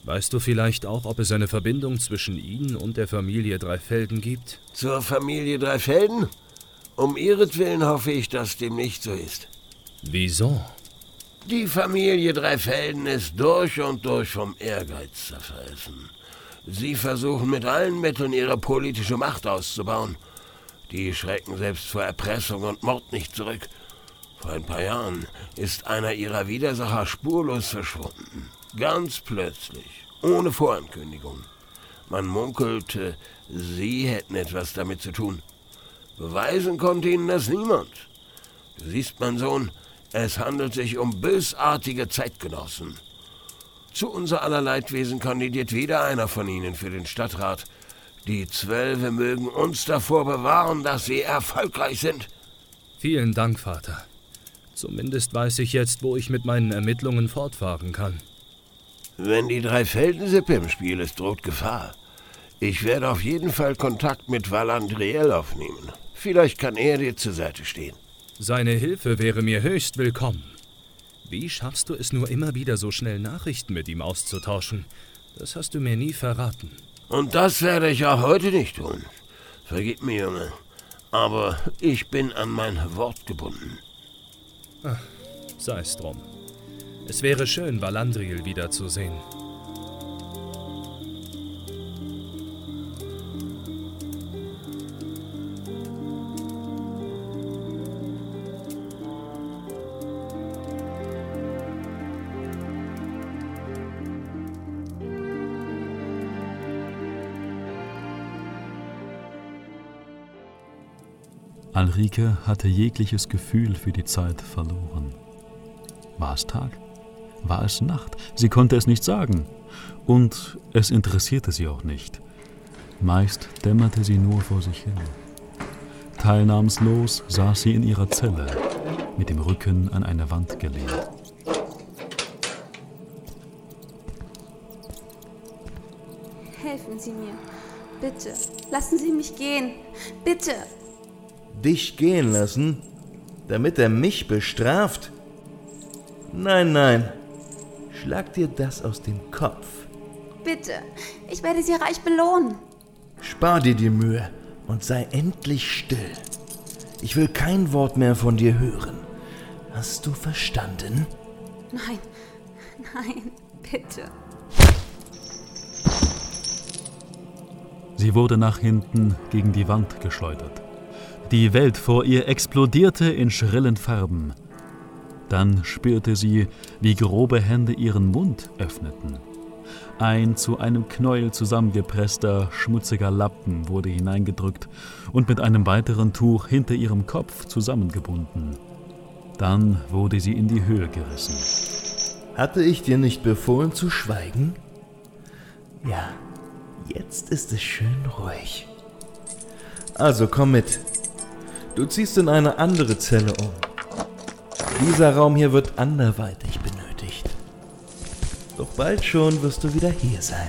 Weißt du vielleicht auch, ob es eine Verbindung zwischen Ihnen und der Familie Dreifelden gibt? Zur Familie Dreifelden? Um ihretwillen hoffe ich, dass dem nicht so ist. Wieso? Die Familie Dreifelden ist durch und durch vom Ehrgeiz zerfressen. Sie versuchen mit allen Mitteln ihre politische Macht auszubauen. Die schrecken selbst vor Erpressung und Mord nicht zurück. Vor ein paar Jahren ist einer ihrer Widersacher spurlos verschwunden. Ganz plötzlich, ohne Vorankündigung. Man munkelte, sie hätten etwas damit zu tun. Beweisen konnte ihnen das niemand. Du siehst, mein Sohn, es handelt sich um bösartige Zeitgenossen. Zu unser aller Leidwesen kandidiert wieder einer von ihnen für den Stadtrat. Die Zwölfe mögen uns davor bewahren, dass sie erfolgreich sind. Vielen Dank, Vater. Zumindest weiß ich jetzt, wo ich mit meinen Ermittlungen fortfahren kann. Wenn die Dreifelden-Sippe im Spiel ist, droht Gefahr. Ich werde auf jeden Fall Kontakt mit Valandriel aufnehmen. Vielleicht kann er dir zur Seite stehen. Seine Hilfe wäre mir höchst willkommen. Wie schaffst du es nur immer wieder so schnell Nachrichten mit ihm auszutauschen? Das hast du mir nie verraten. Und das werde ich auch heute nicht tun. Vergib mir, Junge. Aber ich bin an mein Wort gebunden. Ach, sei es drum. Es wäre schön, Valandriel wiederzusehen. Ulrike hatte jegliches Gefühl für die Zeit verloren. War es Tag? War es Nacht? Sie konnte es nicht sagen. Und es interessierte sie auch nicht. Meist dämmerte sie nur vor sich hin. Teilnahmslos saß sie in ihrer Zelle, mit dem Rücken an eine Wand gelehnt. Helfen Sie mir. Bitte. Lassen Sie mich gehen. Bitte. Dich gehen lassen? Damit er mich bestraft? Nein, nein. Schlag dir das aus dem Kopf. Bitte. Ich werde Sie reich belohnen. Spar dir die Mühe und sei endlich still. Ich will kein Wort mehr von dir hören. Hast du verstanden? Nein. Nein. Bitte. Sie wurde nach hinten gegen die Wand geschleudert. Die Welt vor ihr explodierte in schrillen Farben. Dann spürte sie, wie grobe Hände ihren Mund öffneten. Ein zu einem Knäuel zusammengepresster, schmutziger Lappen wurde hineingedrückt und mit einem weiteren Tuch hinter ihrem Kopf zusammengebunden. Dann wurde sie in die Höhe gerissen. Hatte ich dir nicht befohlen zu schweigen? Ja, jetzt ist es schön ruhig. Also komm mit. Du ziehst in eine andere Zelle um. Dieser Raum hier wird anderweitig benötigt. Doch bald schon wirst du wieder hier sein.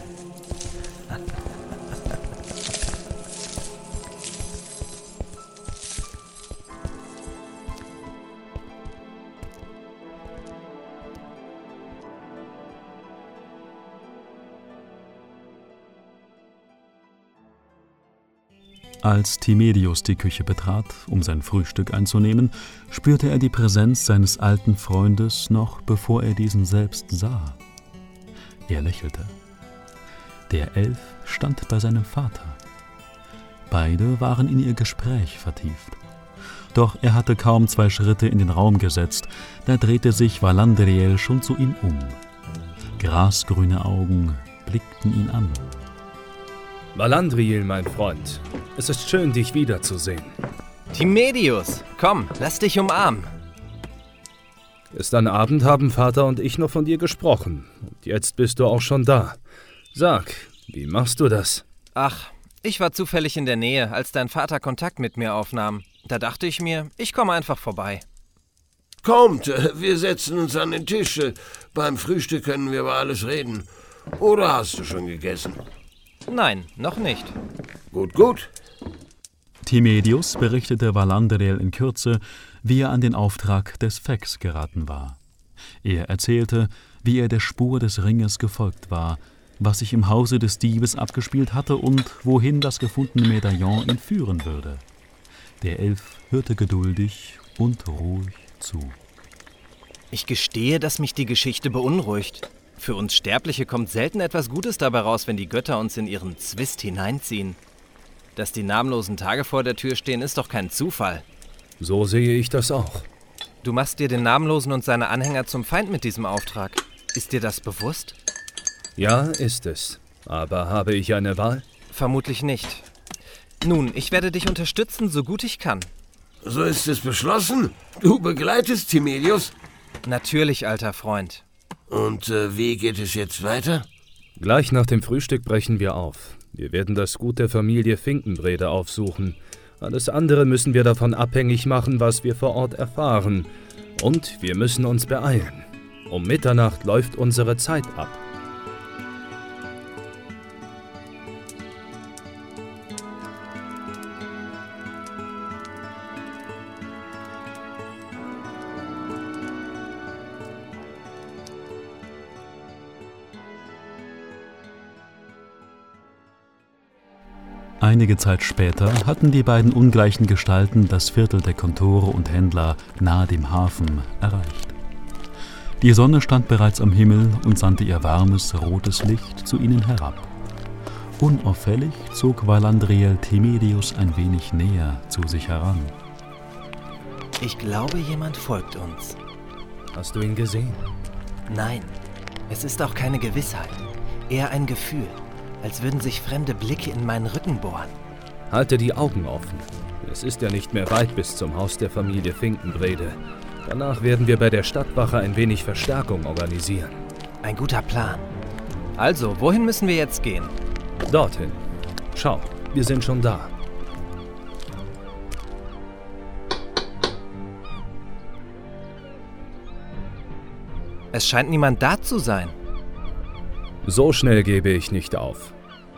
Als Timedius die Küche betrat, um sein Frühstück einzunehmen, spürte er die Präsenz seines alten Freundes noch, bevor er diesen selbst sah. Er lächelte. Der Elf stand bei seinem Vater. Beide waren in ihr Gespräch vertieft. Doch er hatte kaum zwei Schritte in den Raum gesetzt, da drehte sich Valandriel schon zu ihm um. Grasgrüne Augen blickten ihn an. Valandriel, mein Freund, es ist schön, dich wiederzusehen. Timedius, komm, lass dich umarmen. Gestern Abend haben Vater und ich noch von dir gesprochen. Und jetzt bist du auch schon da. Sag, wie machst du das? Ach, ich war zufällig in der Nähe, als dein Vater Kontakt mit mir aufnahm. Da dachte ich mir, ich komme einfach vorbei. Kommt, wir setzen uns an den Tisch. Beim Frühstück können wir über alles reden. Oder hast du schon gegessen? Nein, noch nicht. Gut, gut. Timedius berichtete Valandriel in Kürze, wie er an den Auftrag des Fex geraten war. Er erzählte, wie er der Spur des Ringes gefolgt war, was sich im Hause des Diebes abgespielt hatte und wohin das gefundene Medaillon ihn führen würde. Der Elf hörte geduldig und ruhig zu. Ich gestehe, dass mich die Geschichte beunruhigt. Für uns Sterbliche kommt selten etwas Gutes dabei raus, wenn die Götter uns in ihren Zwist hineinziehen. Dass die namenlosen Tage vor der Tür stehen, ist doch kein Zufall. So sehe ich das auch. Du machst dir den Namenlosen und seine Anhänger zum Feind mit diesem Auftrag. Ist dir das bewusst? Ja, ist es. Aber habe ich eine Wahl? Vermutlich nicht. Nun, ich werde dich unterstützen, so gut ich kann. So ist es beschlossen? Du begleitest Timedius? Natürlich, alter Freund. Und äh, wie geht es jetzt weiter? Gleich nach dem Frühstück brechen wir auf. Wir werden das Gut der Familie Finkenbrede aufsuchen. Alles andere müssen wir davon abhängig machen, was wir vor Ort erfahren. Und wir müssen uns beeilen. Um Mitternacht läuft unsere Zeit ab. Einige Zeit später hatten die beiden ungleichen Gestalten das Viertel der Kontore und Händler nahe dem Hafen erreicht. Die Sonne stand bereits am Himmel und sandte ihr warmes, rotes Licht zu ihnen herab. Unauffällig zog Valandriel Timedius ein wenig näher zu sich heran. Ich glaube, jemand folgt uns. Hast du ihn gesehen? Nein, es ist auch keine Gewissheit, eher ein Gefühl. Als würden sich fremde Blicke in meinen Rücken bohren. Halte die Augen offen. Es ist ja nicht mehr weit bis zum Haus der Familie Finkenbrede. Danach werden wir bei der Stadtwache ein wenig Verstärkung organisieren. Ein guter Plan. Also, wohin müssen wir jetzt gehen? Dorthin. Schau, wir sind schon da. Es scheint niemand da zu sein. So schnell gebe ich nicht auf.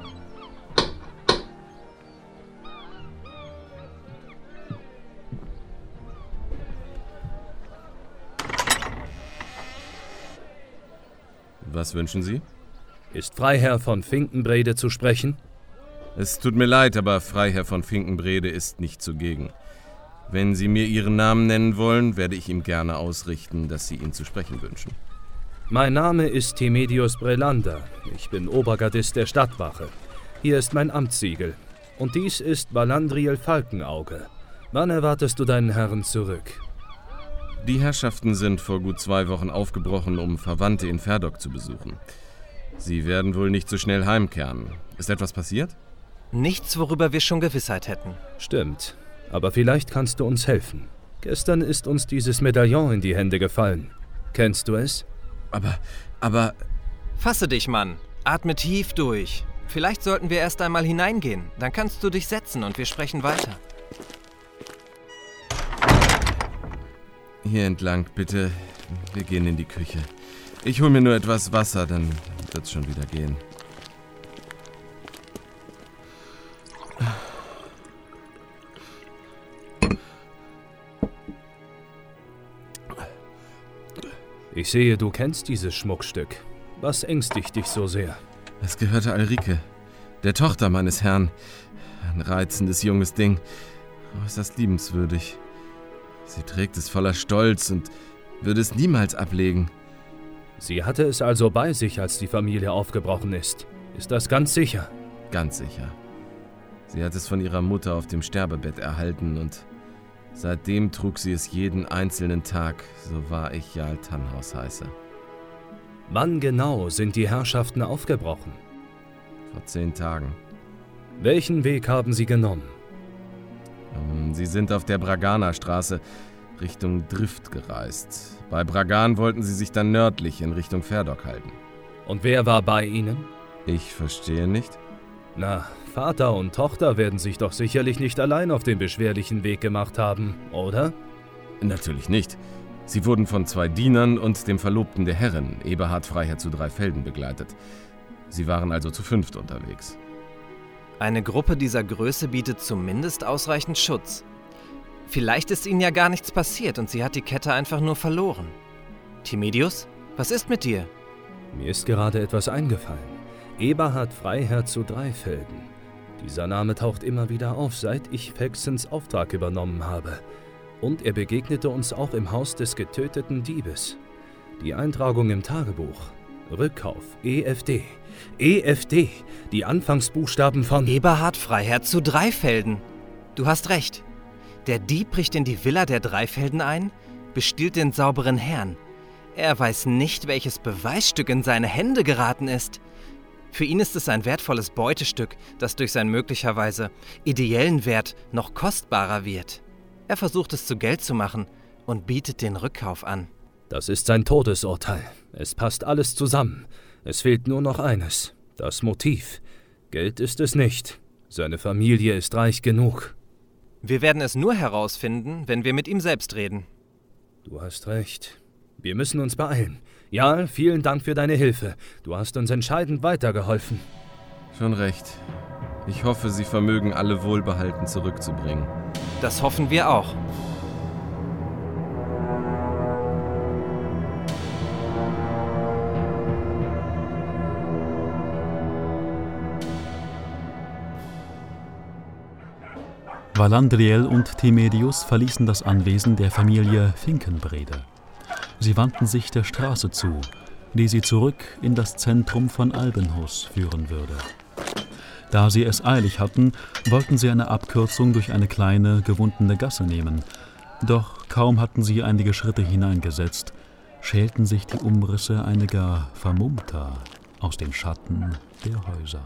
Was wünschen Sie? Ist Freiherr von Finkenbrede zu sprechen? Es tut mir leid, aber Freiherr von Finkenbrede ist nicht zugegen. Wenn Sie mir Ihren Namen nennen wollen, werde ich ihm gerne ausrichten, dass Sie ihn zu sprechen wünschen. Mein Name ist Timedius Brelander. Ich bin Obergardist der Stadtwache. Hier ist mein Amtssiegel. Und dies ist Valandriel Falkenauge. Wann erwartest du deinen Herrn zurück? Die Herrschaften sind vor gut zwei Wochen aufgebrochen, um Verwandte in Ferdok zu besuchen. Sie werden wohl nicht so schnell heimkehren. Ist etwas passiert? Nichts, worüber wir schon Gewissheit hätten. Stimmt. Aber vielleicht kannst du uns helfen. Gestern ist uns dieses Medaillon in die Hände gefallen. Kennst du es? Aber, aber... Fasse dich, Mann. Atme tief durch. Vielleicht sollten wir erst einmal hineingehen. Dann kannst du dich setzen und wir sprechen weiter. Hier entlang, bitte. Wir gehen in die Küche. Ich hole mir nur etwas Wasser, dann wird's schon wieder gehen. Ich sehe, du kennst dieses Schmuckstück. Was ängstigt dich so sehr? Es gehörte Alrike, der Tochter meines Herrn. Ein reizendes junges Ding. Äußerst liebenswürdig. Sie trägt es voller Stolz und würde es niemals ablegen. Sie hatte es also bei sich, als die Familie aufgebrochen ist. Ist das ganz sicher? Ganz sicher. Sie hat es von ihrer Mutter auf dem Sterbebett erhalten und seitdem trug sie es jeden einzelnen Tag, so wahr ich Jarl Tannhaus heiße. Wann genau sind die Herrschaften aufgebrochen? Vor zehn Tagen. Welchen Weg haben sie genommen? Sie sind auf der Braganer Straße Richtung Drift gereist. Bei Bragan wollten sie sich dann nördlich in Richtung Ferdok halten. Und wer war bei ihnen? Ich verstehe nicht. Na, Vater und Tochter werden sich doch sicherlich nicht allein auf den beschwerlichen Weg gemacht haben, oder? Natürlich nicht. Sie wurden von zwei Dienern und dem Verlobten der Herrin, Eberhard Freiherr zu Dreifelden, begleitet. Sie waren also zu fünft unterwegs. Eine Gruppe dieser Größe bietet zumindest ausreichend Schutz. Vielleicht ist ihnen ja gar nichts passiert und sie hat die Kette einfach nur verloren. Timedius, was ist mit dir? Mir ist gerade etwas eingefallen. Eberhard Freiherr zu Dreifelden. Dieser Name taucht immer wieder auf, seit ich Fexens Auftrag übernommen habe. Und er begegnete uns auch im Haus des getöteten Diebes. Die Eintragung im Tagebuch. Rückkauf, E F D. E F D, die Anfangsbuchstaben von... Eberhard Freiherr zu Dreifelden. Du hast recht. Der Dieb bricht in die Villa der Dreifelden ein, bestiehlt den sauberen Herrn. Er weiß nicht, welches Beweisstück in seine Hände geraten ist. Für ihn ist es ein wertvolles Beutestück, das durch seinen möglicherweise ideellen Wert noch kostbarer wird. Er versucht es zu Geld zu machen und bietet den Rückkauf an. Das ist sein Todesurteil. Es passt alles zusammen. Es fehlt nur noch eines. Das Motiv. Geld ist es nicht. Seine Familie ist reich genug. Wir werden es nur herausfinden, wenn wir mit ihm selbst reden. Du hast recht. Wir müssen uns beeilen. Ja, vielen Dank für deine Hilfe. Du hast uns entscheidend weitergeholfen. Schon recht. Ich hoffe, Sie vermögen alle wohlbehalten zurückzubringen. Das hoffen wir auch. Valandriel und Themedius verließen das Anwesen der Familie Finkenbrede. Sie wandten sich der Straße zu, die sie zurück in das Zentrum von Albenhus führen würde. Da sie es eilig hatten, wollten sie eine Abkürzung durch eine kleine, gewundene Gasse nehmen. Doch kaum hatten sie einige Schritte hineingesetzt, schälten sich die Umrisse einiger Vermummter aus den Schatten der Häuser.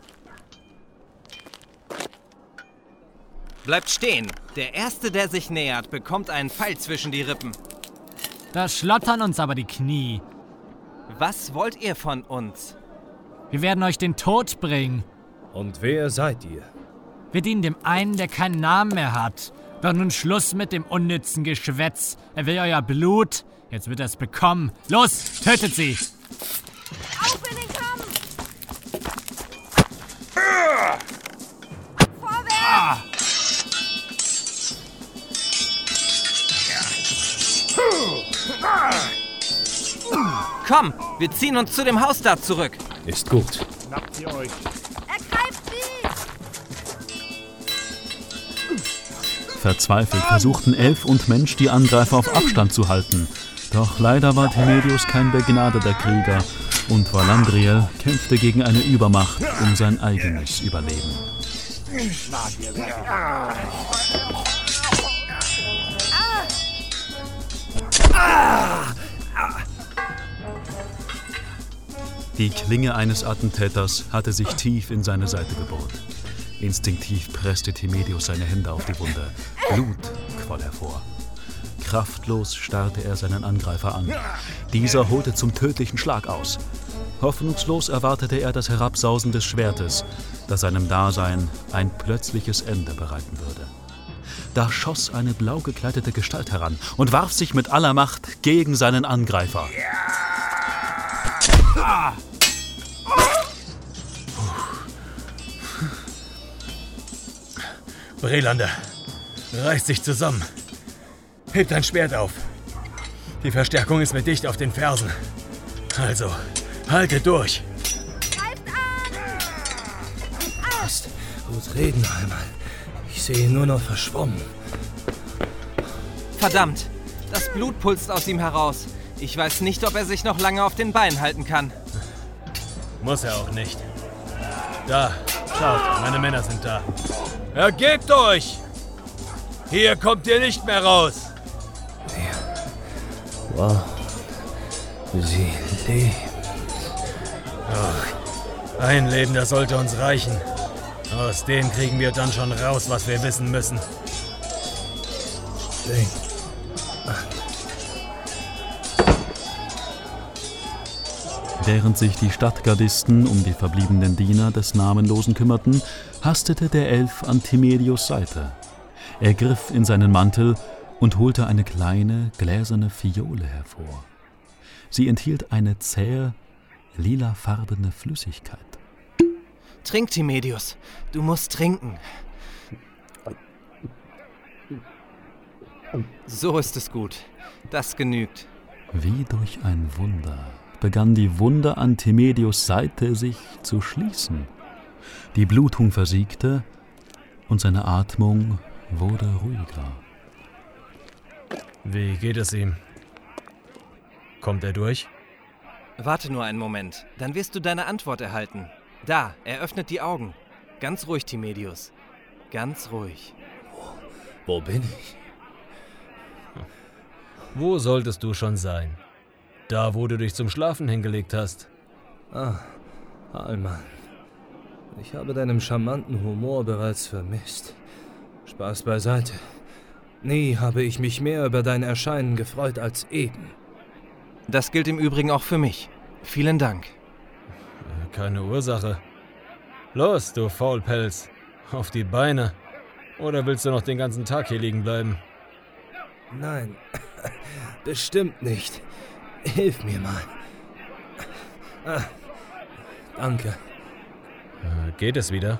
Bleibt stehen! Der Erste, der sich nähert, bekommt einen Pfeil zwischen die Rippen. Da schlottern uns aber die Knie. Was wollt ihr von uns? Wir werden euch den Tod bringen. Und wer seid ihr? Wir dienen dem einen, der keinen Namen mehr hat. Doch nun Schluss mit dem unnützen Geschwätz. Er will euer Blut. Jetzt wird er es bekommen. Los, tötet sie! Auf in den Kampf! Vorwärts! Ah. Komm, wir ziehen uns zu dem Haus da zurück. Ist gut. Schnappt sie euch. Ergreift sie! Verzweifelt versuchten Elf und Mensch, die Angreifer auf Abstand zu halten. Doch leider war Themedius kein begnadeter Krieger und Valandriel kämpfte gegen eine Übermacht um sein eigenes Überleben. Schlag ihr weg. Die Klinge eines Attentäters hatte sich tief in seine Seite gebohrt. Instinktiv presste Themedius seine Hände auf die Wunde. Blut quoll hervor. Kraftlos starrte er seinen Angreifer an. Dieser holte zum tödlichen Schlag aus. Hoffnungslos erwartete er das Herabsausen des Schwertes, das seinem Dasein ein plötzliches Ende bereiten würde. Da schoss eine blau gekleidete Gestalt heran und warf sich mit aller Macht gegen seinen Angreifer. Ah! Brelander, reiß dich zusammen. Heb dein Schwert auf. Die Verstärkung ist mir dicht auf den Fersen. Also, halte durch. Greift an! Passt. Gut reden einmal. Ich sehe nur noch verschwommen. Verdammt, das Blut pulst aus ihm heraus. Ich weiß nicht, ob er sich noch lange auf den Beinen halten kann. Muss er auch nicht. Da, schaut, meine Männer sind da. Ergebt euch! Hier kommt ihr nicht mehr raus! Wow. Sie lebt. Oh, ein Leben, das sollte uns reichen. Aus dem kriegen wir dann schon raus, was wir wissen müssen. Denk. Während sich die Stadtgardisten um die verbliebenen Diener des Namenlosen kümmerten, hastete der Elf an Themedius' Seite. Er griff in seinen Mantel und holte eine kleine, gläserne Fiole hervor. Sie enthielt eine zähe, lilafarbene Flüssigkeit. Trink, Themedius. Du musst trinken. So ist es gut. Das genügt. Wie durch ein Wunder begann die Wunde an Themedius Seite sich zu schließen. Die Blutung versiegte und seine Atmung wurde ruhiger. Wie geht es ihm? Kommt er durch? Warte nur einen Moment, dann wirst du deine Antwort erhalten. Da, er öffnet die Augen. Ganz ruhig, Themedius. Ganz ruhig. Wo bin ich? Wo solltest du schon sein? Da, wo du dich zum Schlafen hingelegt hast. Ah, Halman. Ich habe deinen charmanten Humor bereits vermisst. Spaß beiseite. Nie habe ich mich mehr über dein Erscheinen gefreut als eben. Das gilt im Übrigen auch für mich. Vielen Dank. Keine Ursache. Los, du Faulpelz. Auf die Beine. Oder willst du noch den ganzen Tag hier liegen bleiben? Nein, bestimmt nicht. Hilf mir mal. Ah, danke. Geht es wieder?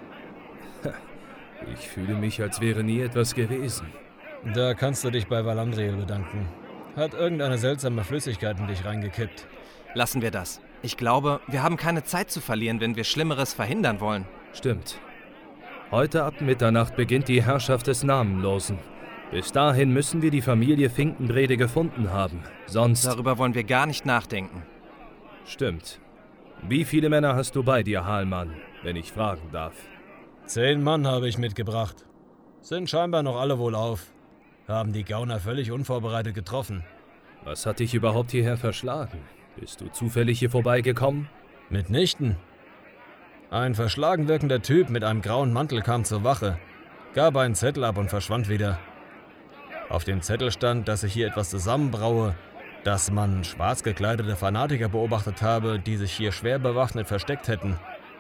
Ich fühle mich, als wäre nie etwas gewesen. Da kannst du dich bei Valandriel bedanken. Hat irgendeine seltsame Flüssigkeit in dich reingekippt. Lassen wir das. Ich glaube, wir haben keine Zeit zu verlieren, wenn wir Schlimmeres verhindern wollen. Stimmt. Heute ab Mitternacht beginnt die Herrschaft des Namenlosen. Bis dahin müssen wir die Familie Finkenbrede gefunden haben. Sonst... Darüber wollen wir gar nicht nachdenken. Stimmt. Wie viele Männer hast du bei dir, Halman, wenn ich fragen darf? Zehn Mann habe ich mitgebracht. Sind scheinbar noch alle wohlauf. Haben die Gauner völlig unvorbereitet getroffen. Was hat dich überhaupt hierher verschlagen? Bist du zufällig hier vorbeigekommen? Mitnichten. Ein verschlagen wirkender Typ mit einem grauen Mantel kam zur Wache, gab einen Zettel ab und verschwand wieder. Auf dem Zettel stand, dass ich hier etwas zusammenbraue, dass man schwarz gekleidete Fanatiker beobachtet habe, die sich hier schwer bewaffnet versteckt hätten.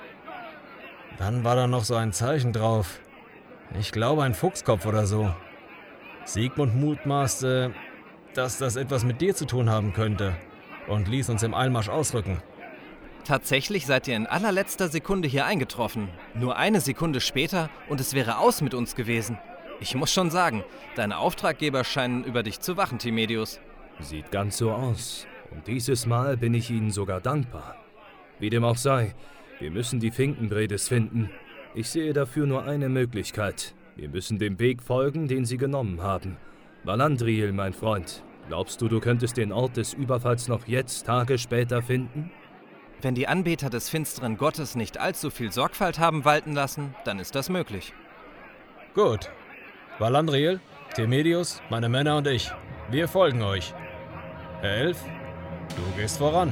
Dann war da noch so ein Zeichen drauf. Ich glaube ein Fuchskopf oder so. Siegmund mutmaßte, dass das etwas mit dir zu tun haben könnte und ließ uns im Eilmarsch ausrücken. Tatsächlich seid ihr in allerletzter Sekunde hier eingetroffen. Nur eine Sekunde später und es wäre aus mit uns gewesen. Ich muss schon sagen, deine Auftraggeber scheinen über dich zu wachen, Themedius. Sieht ganz so aus. Und dieses Mal bin ich ihnen sogar dankbar. Wie dem auch sei, wir müssen die Finkenbredes finden. Ich sehe dafür nur eine Möglichkeit. Wir müssen dem Weg folgen, den sie genommen haben. Valandriel, mein Freund, glaubst du, du könntest den Ort des Überfalls noch jetzt, Tage später, finden? Wenn die Anbeter des finsteren Gottes nicht allzu viel Sorgfalt haben walten lassen, dann ist das möglich. Gut. Valandriel, Themedius, meine Männer und ich. Wir folgen euch. Herr Elf, du gehst voran.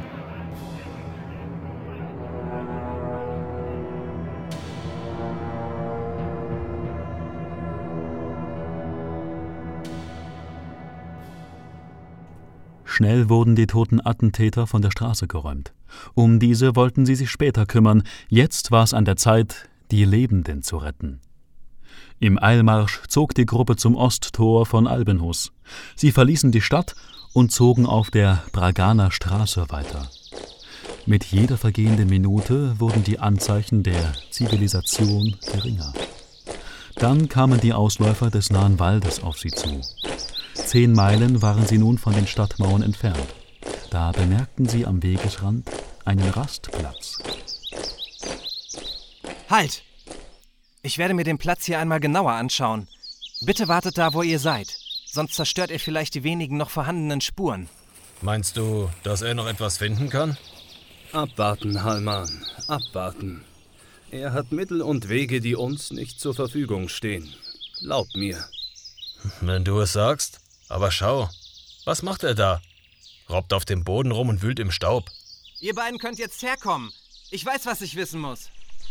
Schnell wurden die toten Attentäter von der Straße geräumt. Um diese wollten sie sich später kümmern. Jetzt war es an der Zeit, die Lebenden zu retten. Im Eilmarsch zog die Gruppe zum Osttor von Albenhus. Sie verließen die Stadt und zogen auf der Braganer Straße weiter. Mit jeder vergehenden Minute wurden die Anzeichen der Zivilisation geringer. Dann kamen die Ausläufer des nahen Waldes auf sie zu. Zehn Meilen waren sie nun von den Stadtmauern entfernt. Da bemerkten sie am Wegesrand einen Rastplatz. Halt! Ich werde mir den Platz hier einmal genauer anschauen. Bitte wartet da, wo ihr seid. Sonst zerstört ihr vielleicht die wenigen noch vorhandenen Spuren. Meinst du, dass er noch etwas finden kann? Abwarten, Halman, abwarten. Er hat Mittel und Wege, die uns nicht zur Verfügung stehen. Glaub mir. Wenn du es sagst. Aber schau, was macht er da? Robbt auf dem Boden rum und wühlt im Staub. Ihr beiden könnt jetzt herkommen. Ich weiß, was ich wissen muss.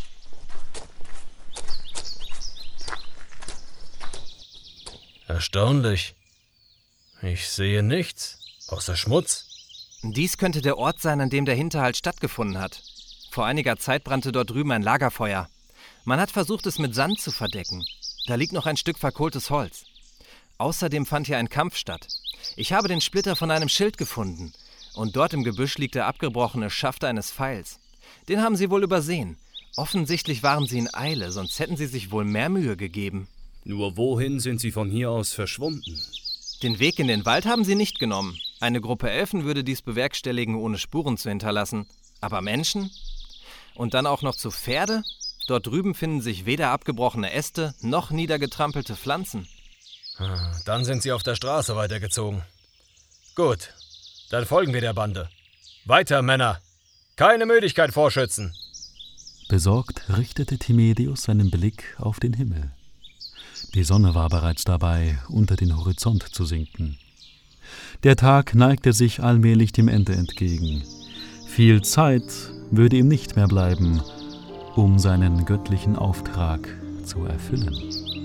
Erstaunlich. Ich sehe nichts, außer Schmutz. Dies könnte der Ort sein, an dem der Hinterhalt stattgefunden hat. Vor einiger Zeit brannte dort drüben ein Lagerfeuer. Man hat versucht, es mit Sand zu verdecken. Da liegt noch ein Stück verkohltes Holz. Außerdem fand hier ein Kampf statt. Ich habe den Splitter von einem Schild gefunden. Und dort im Gebüsch liegt der abgebrochene Schaft eines Pfeils. Den haben sie wohl übersehen. Offensichtlich waren sie in Eile, sonst hätten sie sich wohl mehr Mühe gegeben. Nur wohin sind sie von hier aus verschwunden? Den Weg in den Wald haben sie nicht genommen. Eine Gruppe Elfen würde dies bewerkstelligen, ohne Spuren zu hinterlassen. Aber Menschen? Und dann auch noch zu Pferde? Dort drüben finden sich weder abgebrochene Äste noch niedergetrampelte Pflanzen. Dann sind sie auf der Straße weitergezogen. Gut, dann folgen wir der Bande. Weiter, Männer! Keine Müdigkeit vorschützen! Besorgt richtete Timedius seinen Blick auf den Himmel. Die Sonne war bereits dabei, unter den Horizont zu sinken. Der Tag neigte sich allmählich dem Ende entgegen. Viel Zeit würde ihm nicht mehr bleiben, um seinen göttlichen Auftrag zu erfüllen.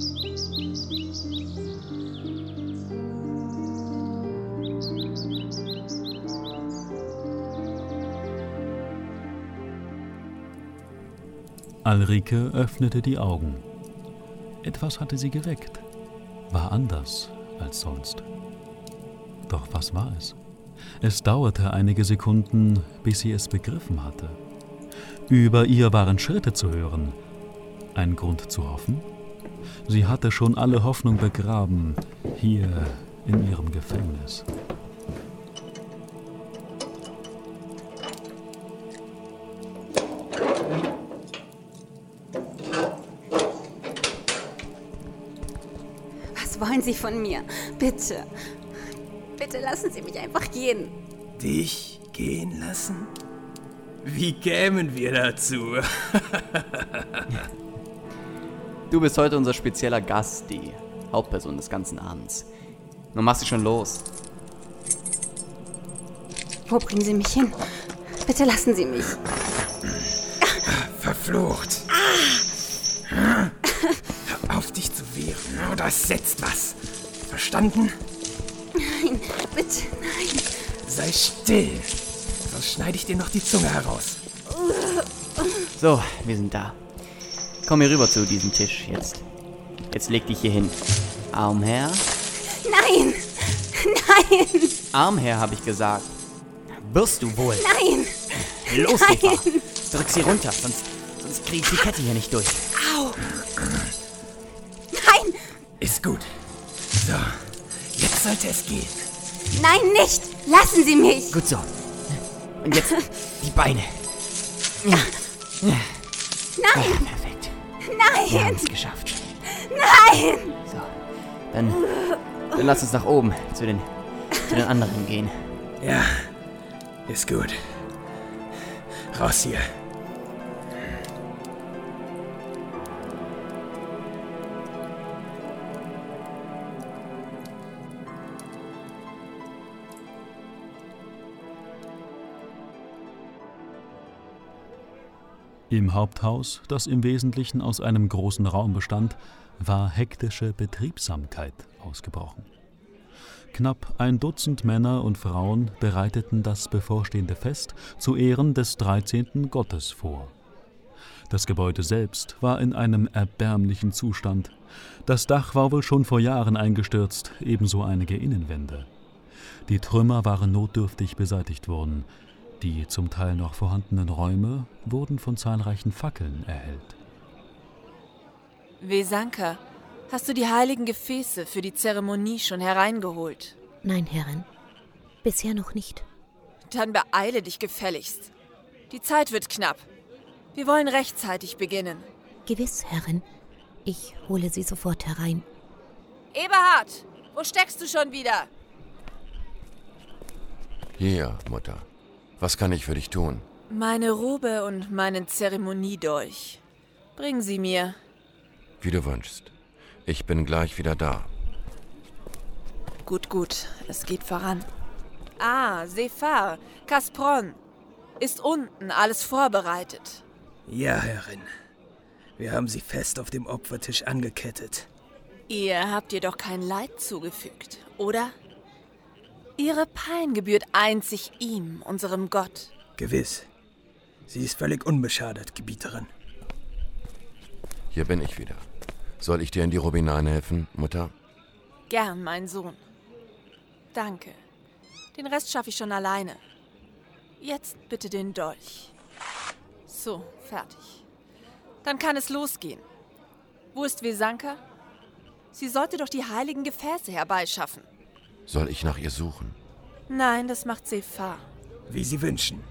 Alrike öffnete die Augen. Etwas hatte sie geweckt, war anders als sonst. Doch was war es? Es dauerte einige Sekunden, bis sie es begriffen hatte. Über ihr waren Schritte zu hören. Ein Grund zu hoffen? Sie hatte schon alle Hoffnung begraben, hier in ihrem Gefängnis. Was wollen Sie von mir? Bitte. Bitte lassen Sie mich einfach gehen. Dich gehen lassen? Wie kämen wir dazu? Du bist heute unser spezieller Gast, die Hauptperson des ganzen Abends. Nun machst du schon los. Wo bringen Sie mich hin? Bitte lassen Sie mich. Verflucht. Hör auf, dich zu wehren, oder es setzt was. Verstanden? Nein, bitte, nein. Sei still, sonst schneide ich dir noch die Zunge heraus. So, wir sind da. Komm hier rüber zu diesem Tisch jetzt. Jetzt leg dich hier hin. Arm her. Nein! Nein! Arm her, habe ich gesagt. Wirst du wohl. Nein! Los, Nein. Eva. Drück sie runter, sonst, sonst krieg ich die Kette hier nicht durch. Au! Nein! Ist gut. So, jetzt sollte es gehen. Nein, nicht! Lassen Sie mich! Gut so. Und jetzt die Beine. Ja. Nein! Ja, perfekt. Nein! Wir haben es geschafft. Nein! So, dann, dann lass uns nach oben zu den, zu den anderen gehen. Ja, ist gut. Raus hier. Im Haupthaus, das im Wesentlichen aus einem großen Raum bestand, war hektische Betriebsamkeit ausgebrochen. Knapp ein Dutzend Männer und Frauen bereiteten das bevorstehende Fest zu Ehren des dreizehnten Gottes vor. Das Gebäude selbst war in einem erbärmlichen Zustand. Das Dach war wohl schon vor Jahren eingestürzt, ebenso einige Innenwände. Die Trümmer waren notdürftig beseitigt worden. Die zum Teil noch vorhandenen Räume wurden von zahlreichen Fackeln erhellt. Vesanka, hast du die heiligen Gefäße für die Zeremonie schon hereingeholt? Nein, Herrin. Bisher noch nicht. Dann beeile dich gefälligst. Die Zeit wird knapp. Wir wollen rechtzeitig beginnen. Gewiss, Herrin. Ich hole sie sofort herein. Eberhard, wo steckst du schon wieder? Hier, Mutter. Was kann ich für dich tun? Meine Robe und meinen Zeremoniedolch. Bring sie mir. Wie du wünschst. Ich bin gleich wieder da. Gut, gut. Es geht voran. Ah, Sephar, Kaspron. Ist unten alles vorbereitet? Ja, Herrin. Wir haben sie fest auf dem Opfertisch angekettet. Ihr habt ihr doch kein Leid zugefügt, oder? Ihre Pein gebührt einzig ihm, unserem Gott. Gewiss. Sie ist völlig unbeschadet, Gebieterin. Hier bin ich wieder. Soll ich dir in die Robe hineinhelfen, Mutter? Gern, mein Sohn. Danke. Den Rest schaffe ich schon alleine. Jetzt bitte den Dolch. So, fertig. Dann kann es losgehen. Wo ist Vesanka? Sie sollte doch die heiligen Gefäße herbeischaffen. Soll ich nach ihr suchen? Nein, das macht Sephar. Wie Sie wünschen.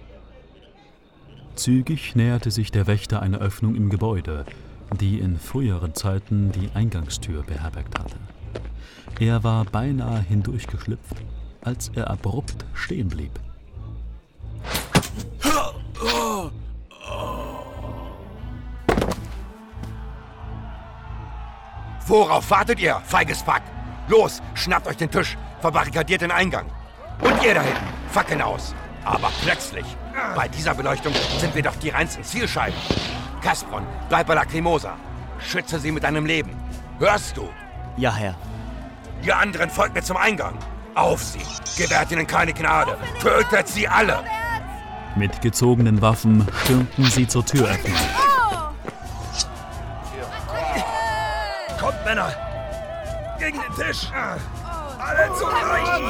Zügig näherte sich der Wächter einer Öffnung im Gebäude, die in früheren Zeiten die Eingangstür beherbergt hatte. Er war beinahe hindurchgeschlüpft, als er abrupt stehen blieb. Worauf wartet ihr, feiges Pack? Los, schnappt euch den Tisch, verbarrikadiert den Eingang. Und ihr da hinten, Fackeln aus. Aber plötzlich, bei dieser Beleuchtung sind wir doch die reinsten Zielscheiben. Kaspron, bleib bei Lacrimosa. Schütze sie mit deinem Leben. Hörst du? Ja, Herr. Ihr anderen folgt mir zum Eingang. Auf sie! Gewährt ihnen keine Gnade! Tötet sie alle! Mit gezogenen Waffen stürmten sie zur Türöffnung. Kommt, Männer! Gegen den Tisch! Alle zu euch!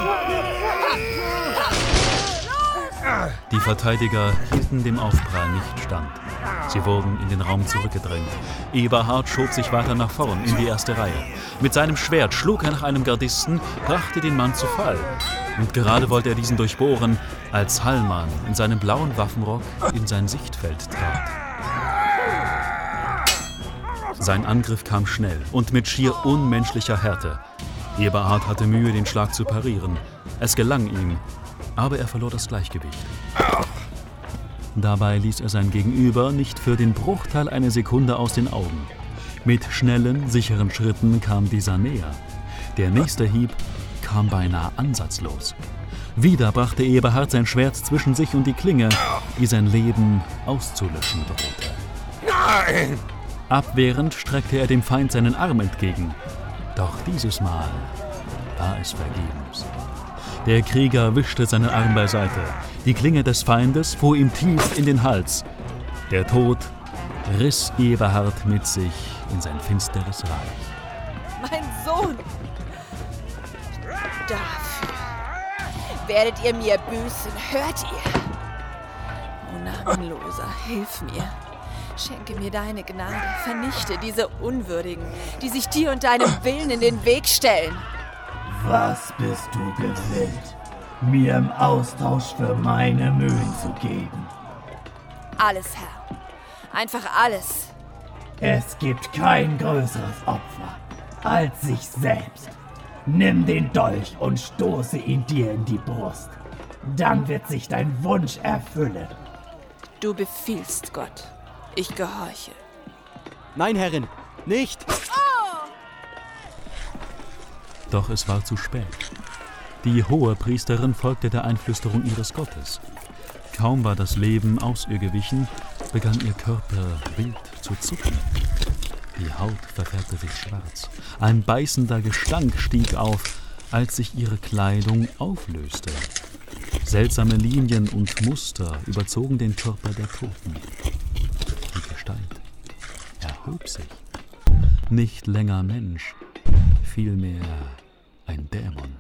Die Verteidiger hielten dem Aufprall nicht stand. Sie wurden in den Raum zurückgedrängt. Eberhard schob sich weiter nach vorn in die erste Reihe. Mit seinem Schwert schlug er nach einem Gardisten, brachte den Mann zu Fall. Und gerade wollte er diesen durchbohren, als Hallmann in seinem blauen Waffenrock in sein Sichtfeld trat. Sein Angriff kam schnell und mit schier unmenschlicher Härte. Eberhard hatte Mühe, den Schlag zu parieren. Es gelang ihm, aber er verlor das Gleichgewicht. Dabei ließ er sein Gegenüber nicht für den Bruchteil einer Sekunde aus den Augen. Mit schnellen, sicheren Schritten kam dieser näher. Der nächste Hieb kam beinahe ansatzlos. Wieder brachte Eberhard sein Schwert zwischen sich und die Klinge, die sein Leben auszulöschen drohte. Nein! Abwehrend streckte er dem Feind seinen Arm entgegen. Doch dieses Mal war es vergebens. Der Krieger wischte seinen Arm beiseite. Die Klinge des Feindes fuhr ihm tief in den Hals. Der Tod riss Eberhard mit sich in sein finsteres Reich. Mein Sohn! Dafür werdet ihr mir büßen, hört ihr? O Namenloser, hilf mir. Schenke mir deine Gnade, vernichte diese Unwürdigen, die sich dir und deinem Willen in den Weg stellen. Was bist du gewillt, mir im Austausch für meine Mühen zu geben? Alles, Herr. Einfach alles. Es gibt kein größeres Opfer als sich selbst. Nimm den Dolch und stoße ihn dir in die Brust. Dann wird sich dein Wunsch erfüllen. Du befiehlst, Gott. Ich gehorche. Nein, Herrin, nicht! Doch es war zu spät. Die Hohepriesterin folgte der Einflüsterung ihres Gottes. Kaum war das Leben aus ihr gewichen, begann ihr Körper wild zu zucken. Die Haut verfärbte sich schwarz. Ein beißender Gestank stieg auf, als sich ihre Kleidung auflöste. Seltsame Linien und Muster überzogen den Körper der Toten. Die Gestalt erhob sich. Nicht länger Mensch, vielmehr ein Dämon.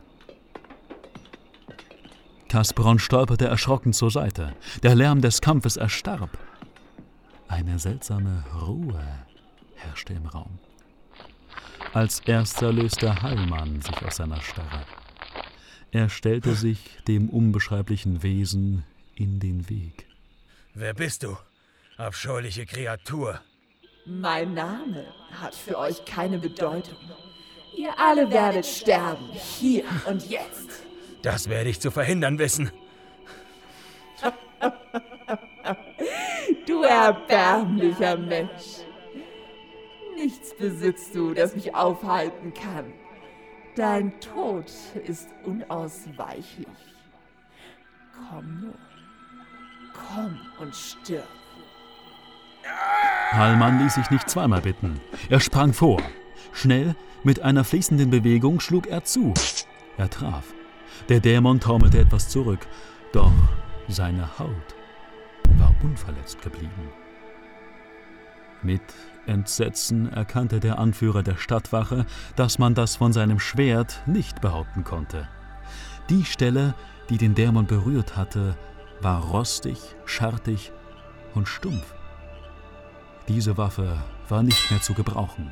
Kaspron stolperte erschrocken zur Seite. Der Lärm des Kampfes erstarb. Eine seltsame Ruhe herrschte im Raum. Als erster löste Hallmann sich aus seiner Starre. Er stellte sich dem unbeschreiblichen Wesen in den Weg. Wer bist du, abscheuliche Kreatur? Mein Name hat für euch keine Bedeutung. Ihr alle werdet sterben, hier und jetzt. Das werde ich zu verhindern wissen. Du erbärmlicher Mensch. Nichts besitzt du, das mich aufhalten kann. Dein Tod ist unausweichlich. Komm nur. Komm und stirb. Hallmann ließ sich nicht zweimal bitten. Er sprang vor. Schnell, mit einer fließenden Bewegung, schlug er zu. Er traf. Der Dämon taumelte etwas zurück, doch seine Haut war unverletzt geblieben. Mit Entsetzen erkannte der Anführer der Stadtwache, dass man das von seinem Schwert nicht behaupten konnte. Die Stelle, die den Dämon berührt hatte, war rostig, schartig und stumpf. Diese Waffe war nicht mehr zu gebrauchen.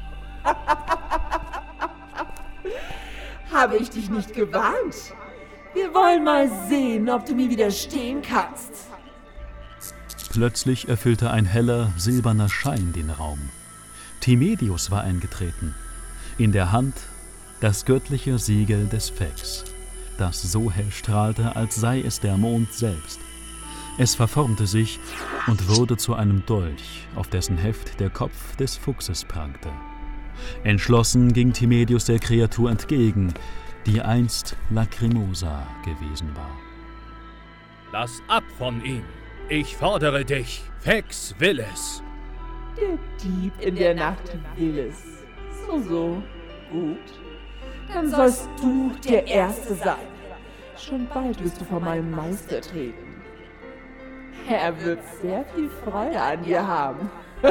Habe ich dich nicht gewarnt? Wir wollen mal sehen, ob du mir widerstehen kannst. Plötzlich erfüllte ein heller, silberner Schein den Raum. Timedius war eingetreten. In der Hand das göttliche Siegel des Fex, das so hell strahlte, als sei es der Mond selbst. Es verformte sich und wurde zu einem Dolch, auf dessen Heft der Kopf des Fuchses prangte. Entschlossen ging Timedius der Kreatur entgegen, die einst Lacrimosa gewesen war. Lass ab von ihm! Ich fordere dich! Fex will es! Der Dieb in der Nacht will es. So, so. Gut. Dann sollst du der Erste sein. Schon bald wirst du vor meinem Meister treten. Er wird sehr viel Freude an dir haben.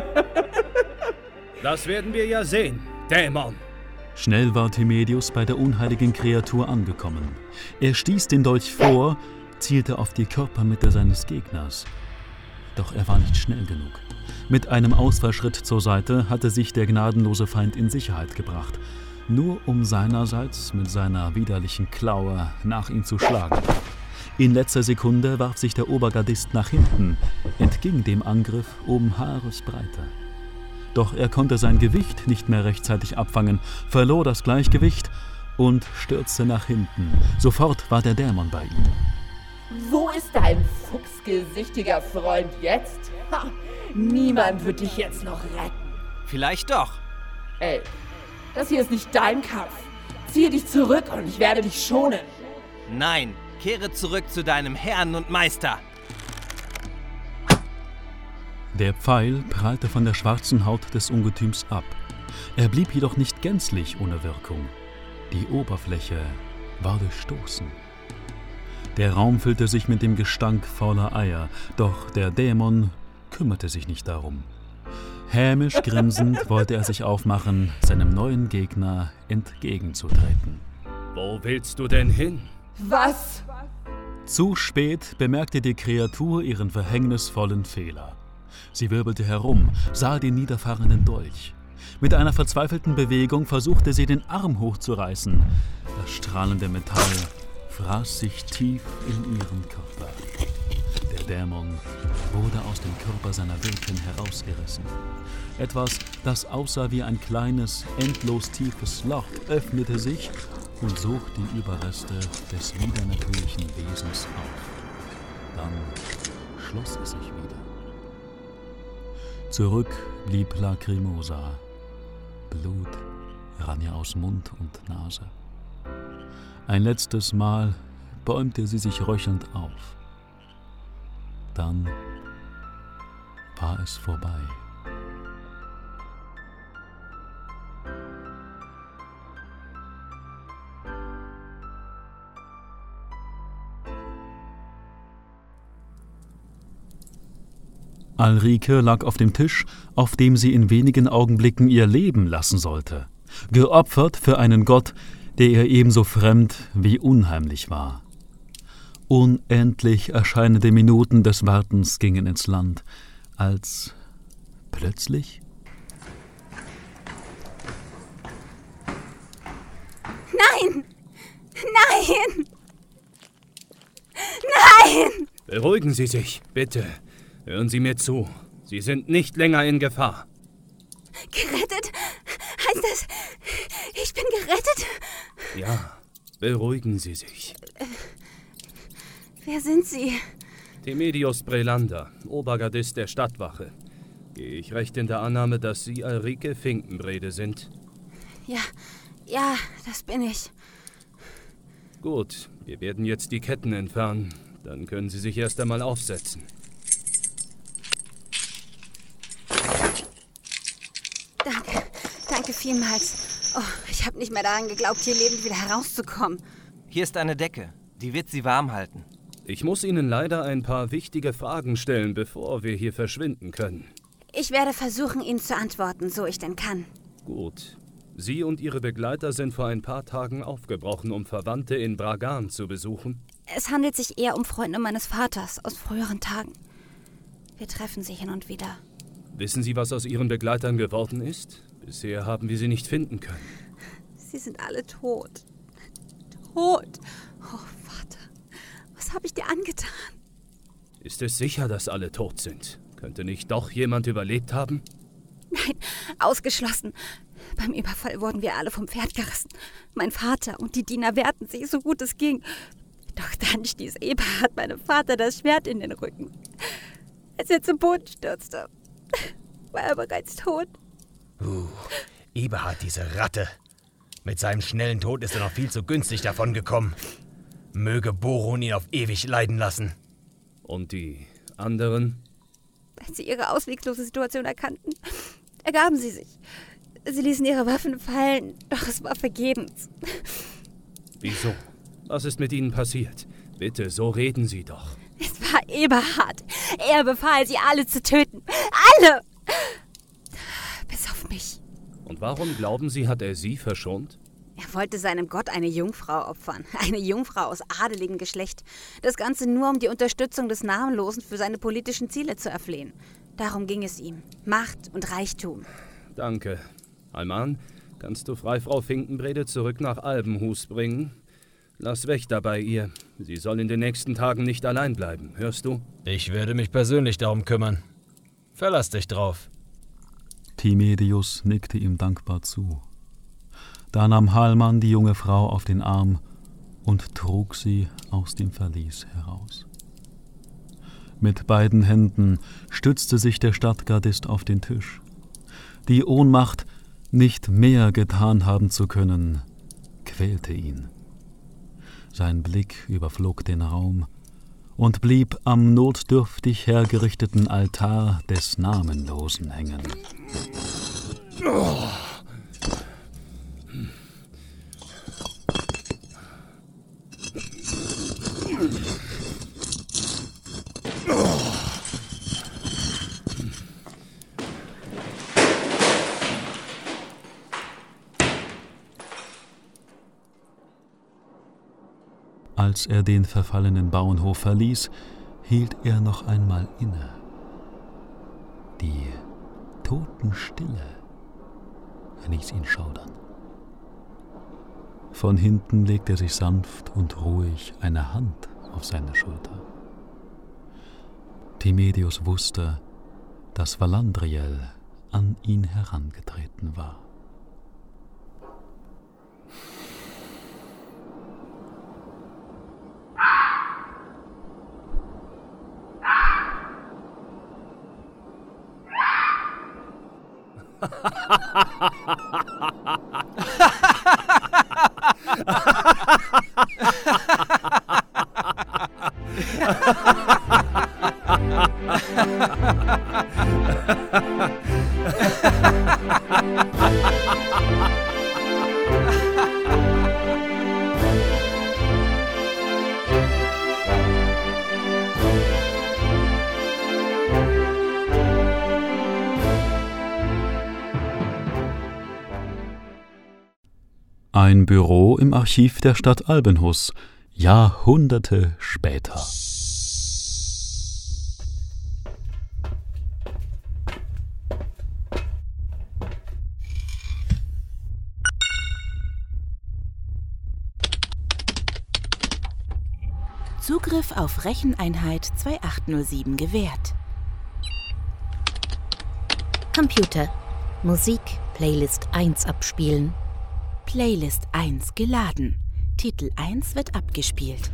Das werden wir ja sehen, Dämon. Schnell war Timedius bei der unheiligen Kreatur angekommen. Er stieß den Dolch vor, zielte auf die Körpermitte seines Gegners. Doch er war nicht schnell genug. Mit einem Ausfallschritt zur Seite hatte sich der gnadenlose Feind in Sicherheit gebracht, nur um seinerseits mit seiner widerlichen Klaue nach ihm zu schlagen. In letzter Sekunde warf sich der Obergardist nach hinten, entging dem Angriff um Haaresbreite. Doch er konnte sein Gewicht nicht mehr rechtzeitig abfangen, verlor das Gleichgewicht und stürzte nach hinten. Sofort war der Dämon bei ihm. Wo ist dein fuchsgesichtiger Freund jetzt? Ha, niemand wird dich jetzt noch retten. Vielleicht doch. Ey, das hier ist nicht dein Kampf. Ziehe dich zurück und ich werde dich schonen. Nein, kehre zurück zu deinem Herrn und Meister. Der Pfeil prallte von der schwarzen Haut des Ungetüms ab. Er blieb jedoch nicht gänzlich ohne Wirkung. Die Oberfläche war durchstoßen. Der Raum füllte sich mit dem Gestank fauler Eier, doch der Dämon kümmerte sich nicht darum. Hämisch grinsend wollte er sich aufmachen, seinem neuen Gegner entgegenzutreten. Wo willst du denn hin? Was? Zu spät bemerkte die Kreatur ihren verhängnisvollen Fehler. Sie wirbelte herum, sah den niederfahrenden Dolch. Mit einer verzweifelten Bewegung versuchte sie, den Arm hochzureißen. Das strahlende Metall fraß sich tief in ihren Körper. Der Dämon wurde aus dem Körper seiner Wirtin herausgerissen. Etwas, das aussah wie ein kleines, endlos tiefes Loch, öffnete sich und sog die Überreste des widernatürlichen Wesens auf. Dann schloss es sich wieder. Zurück blieb Lacrimosa. Blut rann ihr aus Mund und Nase. Ein letztes Mal bäumte sie sich röchelnd auf. Dann war es vorbei. Alrike lag auf dem Tisch, auf dem sie in wenigen Augenblicken ihr Leben lassen sollte, geopfert für einen Gott, der ihr ebenso fremd wie unheimlich war. Unendlich erscheinende Minuten des Wartens gingen ins Land, als plötzlich... Nein! Nein! Nein! Beruhigen Sie sich, bitte. Hören Sie mir zu. Sie sind nicht länger in Gefahr. Gerettet? Heißt das, ich bin gerettet? Ja, beruhigen Sie sich. Äh, wer sind Sie? Timedius Brelander, Obergardist der Stadtwache. Gehe ich recht in der Annahme, dass Sie Alrike Finkenbrede sind? Ja, ja, das bin ich. Gut, wir werden jetzt die Ketten entfernen. Dann können Sie sich erst einmal aufsetzen. Danke, danke vielmals. Oh, ich habe nicht mehr daran geglaubt, hier lebend wieder herauszukommen. Hier ist eine Decke. Die wird Sie warm halten. Ich muss Ihnen leider ein paar wichtige Fragen stellen, bevor wir hier verschwinden können. Ich werde versuchen, Ihnen zu antworten, so ich denn kann. Gut. Sie und Ihre Begleiter sind vor ein paar Tagen aufgebrochen, um Verwandte in Bragan zu besuchen? Es handelt sich eher um Freunde meines Vaters aus früheren Tagen. Wir treffen sie hin und wieder. Wissen Sie, was aus Ihren Begleitern geworden ist? Bisher haben wir sie nicht finden können. Sie sind alle tot. Tot. Oh, Vater. Was habe ich dir angetan? Ist es sicher, dass alle tot sind? Könnte nicht doch jemand überlebt haben? Nein, ausgeschlossen. Beim Überfall wurden wir alle vom Pferd gerissen. Mein Vater und die Diener wehrten sich so gut es ging. Doch dann stieß Eberhard meinem Vater das Schwert in den Rücken. Als er zu Boden stürzte, war er bereits tot. Uh, Eberhard, diese Ratte. Mit seinem schnellen Tod ist er noch viel zu günstig davongekommen. Möge Boron ihn auf ewig leiden lassen. Und die anderen? Als sie ihre ausweglose Situation erkannten, ergaben sie sich. Sie ließen ihre Waffen fallen, doch es war vergebens. Wieso? Was ist mit ihnen passiert? Bitte, so reden Sie doch. Es war Eberhard. Er befahl, sie alle zu töten. Alle! Bis auf mich. Und warum glauben Sie, hat er Sie verschont? Er wollte seinem Gott eine Jungfrau opfern. Eine Jungfrau aus adeligem Geschlecht. Das Ganze nur, um die Unterstützung des Namenlosen für seine politischen Ziele zu erflehen. Darum ging es ihm. Macht und Reichtum. Danke. Alman, kannst du Freifrau Finkenbrede zurück nach Albenhus bringen? Lass Wächter bei ihr. Sie soll in den nächsten Tagen nicht allein bleiben, hörst du? Ich werde mich persönlich darum kümmern. Verlass dich drauf. Timedius nickte ihm dankbar zu. Da nahm Halman die junge Frau auf den Arm und trug sie aus dem Verlies heraus. Mit beiden Händen stützte sich der Stadtgardist auf den Tisch. Die Ohnmacht, nicht mehr getan haben zu können, quälte ihn. Sein Blick überflog den Raum und blieb am notdürftig hergerichteten Altar des Namenlosen hängen. Oh. Als er den verfallenen Bauernhof verließ, hielt er noch einmal inne. Die Totenstille ließ ihn schaudern. Von hinten legte er sich sanft und ruhig eine Hand auf seine Schulter. Timedius wusste, dass Valandriel an ihn herangetreten war. Ein Büro im Archiv der Stadt Albenhus, Jahrhunderte später. Zugriff auf Recheneinheit zwei acht null sieben gewährt. Computer. Musik, Playlist eins abspielen. Playlist eins geladen. Titel eins wird abgespielt.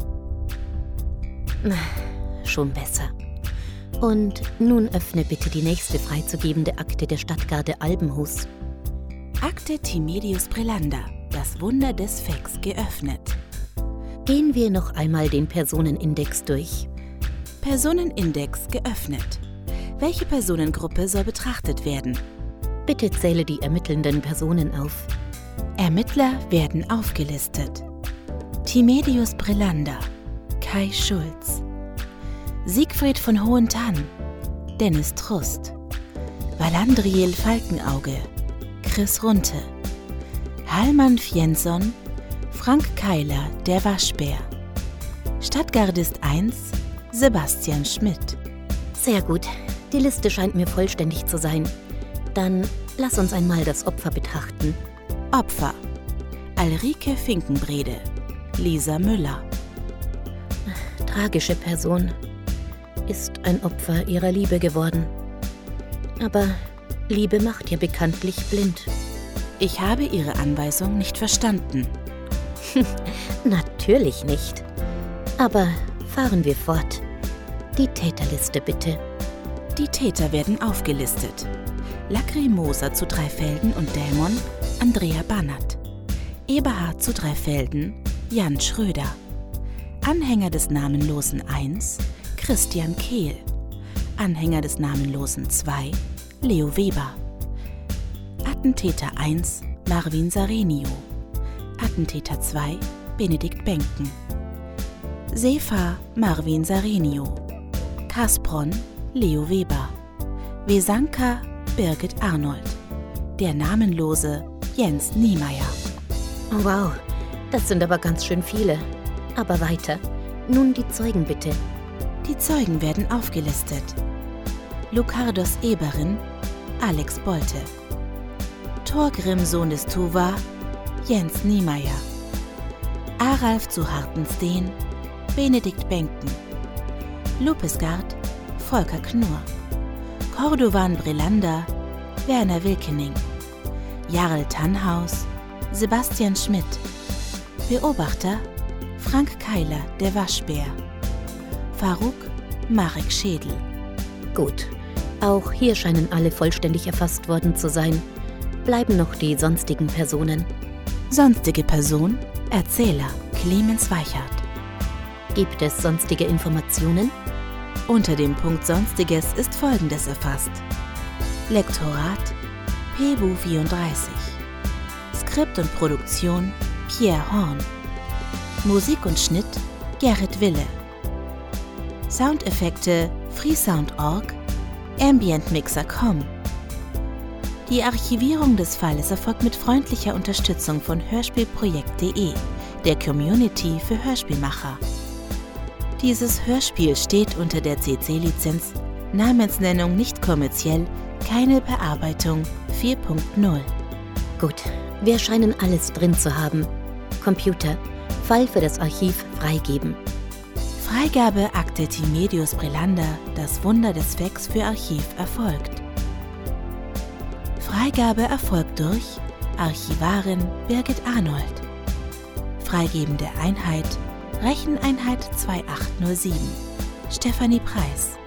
Schon besser. Und nun öffne bitte die nächste freizugebende Akte der Stadtgarde Albenhus. Akte Timedius Prelander, das Wunder des Fex geöffnet. Gehen wir noch einmal den Personenindex durch. Personenindex geöffnet. Welche Personengruppe soll betrachtet werden? Bitte zähle die ermittelnden Personen auf. Ermittler werden aufgelistet. Timedius Prelander, Kai Schulz, Siegfried von Hohentann, Dennis Trust, Valandriel Falkenauge, Chris Runte, Halman Fjensson, Frank Keiler, der Waschbär, Stadtgardist eins, Sebastian Schmidt. Sehr gut, die Liste scheint mir vollständig zu sein. Dann lass uns einmal das Opfer betrachten. Opfer: Ulrike Finkenbrede, Lisa Müller. tragische Person ist ein Opfer ihrer Liebe geworden. Aber Liebe macht ja bekanntlich blind. Ich habe Ihre Anweisung nicht verstanden. Natürlich nicht. Aber fahren wir fort. Die Täterliste bitte. Die Täter werden aufgelistet. Lacrimosa zu Dreifelden und Dämon, Andrea Bannert. Eberhard zu Dreifelden, Jan Schröder. Anhänger des namenlosen eins, Christian Kehl. Anhänger des namenlosen zwei, Leo Weber. Attentäter eins, Marvin Sarenio. Attentäter zwei, Benedikt Benken. Sefa, Marvin Sarenio. Kaspron, Leo Weber. Wesanka, Birgit Arnold. Der namenlose Jens Niemeyer. Oh wow, das sind aber ganz schön viele. Aber weiter. Nun die Zeugen bitte. Die Zeugen werden aufgelistet. Lukardos Eberin, Alex Bolte. Thorgrim, Sohn des Tuva, Jens Niemeyer. Aralf zu Hartenstein, Benedikt Benken. Lupesgard, Volker Knurr. Cordovan Brelander, Werner Wilkening. Jarl Tannhaus, Sebastian Schmidt. Beobachter, Frank Keiler, der Waschbär. Faruk, Marek Schädel. Gut, auch hier scheinen alle vollständig erfasst worden zu sein. Bleiben noch die sonstigen Personen. Sonstige Person, Erzähler, Clemens Weichert. Gibt es sonstige Informationen? Unter dem Punkt Sonstiges ist Folgendes erfasst. Lektorat, Pebu vierunddreißig. Skript und Produktion, Pierre Horn. Musik und Schnitt, Gerrit Wille. Soundeffekte, freesound punkt org, ambientmixer punkt com. Die Archivierung des Falles erfolgt mit freundlicher Unterstützung von hörspielprojekt punkt de, der Community für Hörspielmacher. Dieses Hörspiel steht unter der C C-Lizenz, Namensnennung nicht kommerziell, keine Bearbeitung vier Punkt null. Gut, wir scheinen alles drin zu haben. Computer, Fall für das Archiv freigeben. Freigabe Akte Timedius Brelander, das Wunder des Fax für Archiv erfolgt. Freigabe erfolgt durch Archivarin Birgit Arnold. Freigebende Einheit Recheneinheit zwei acht null sieben, Stefanie Preis.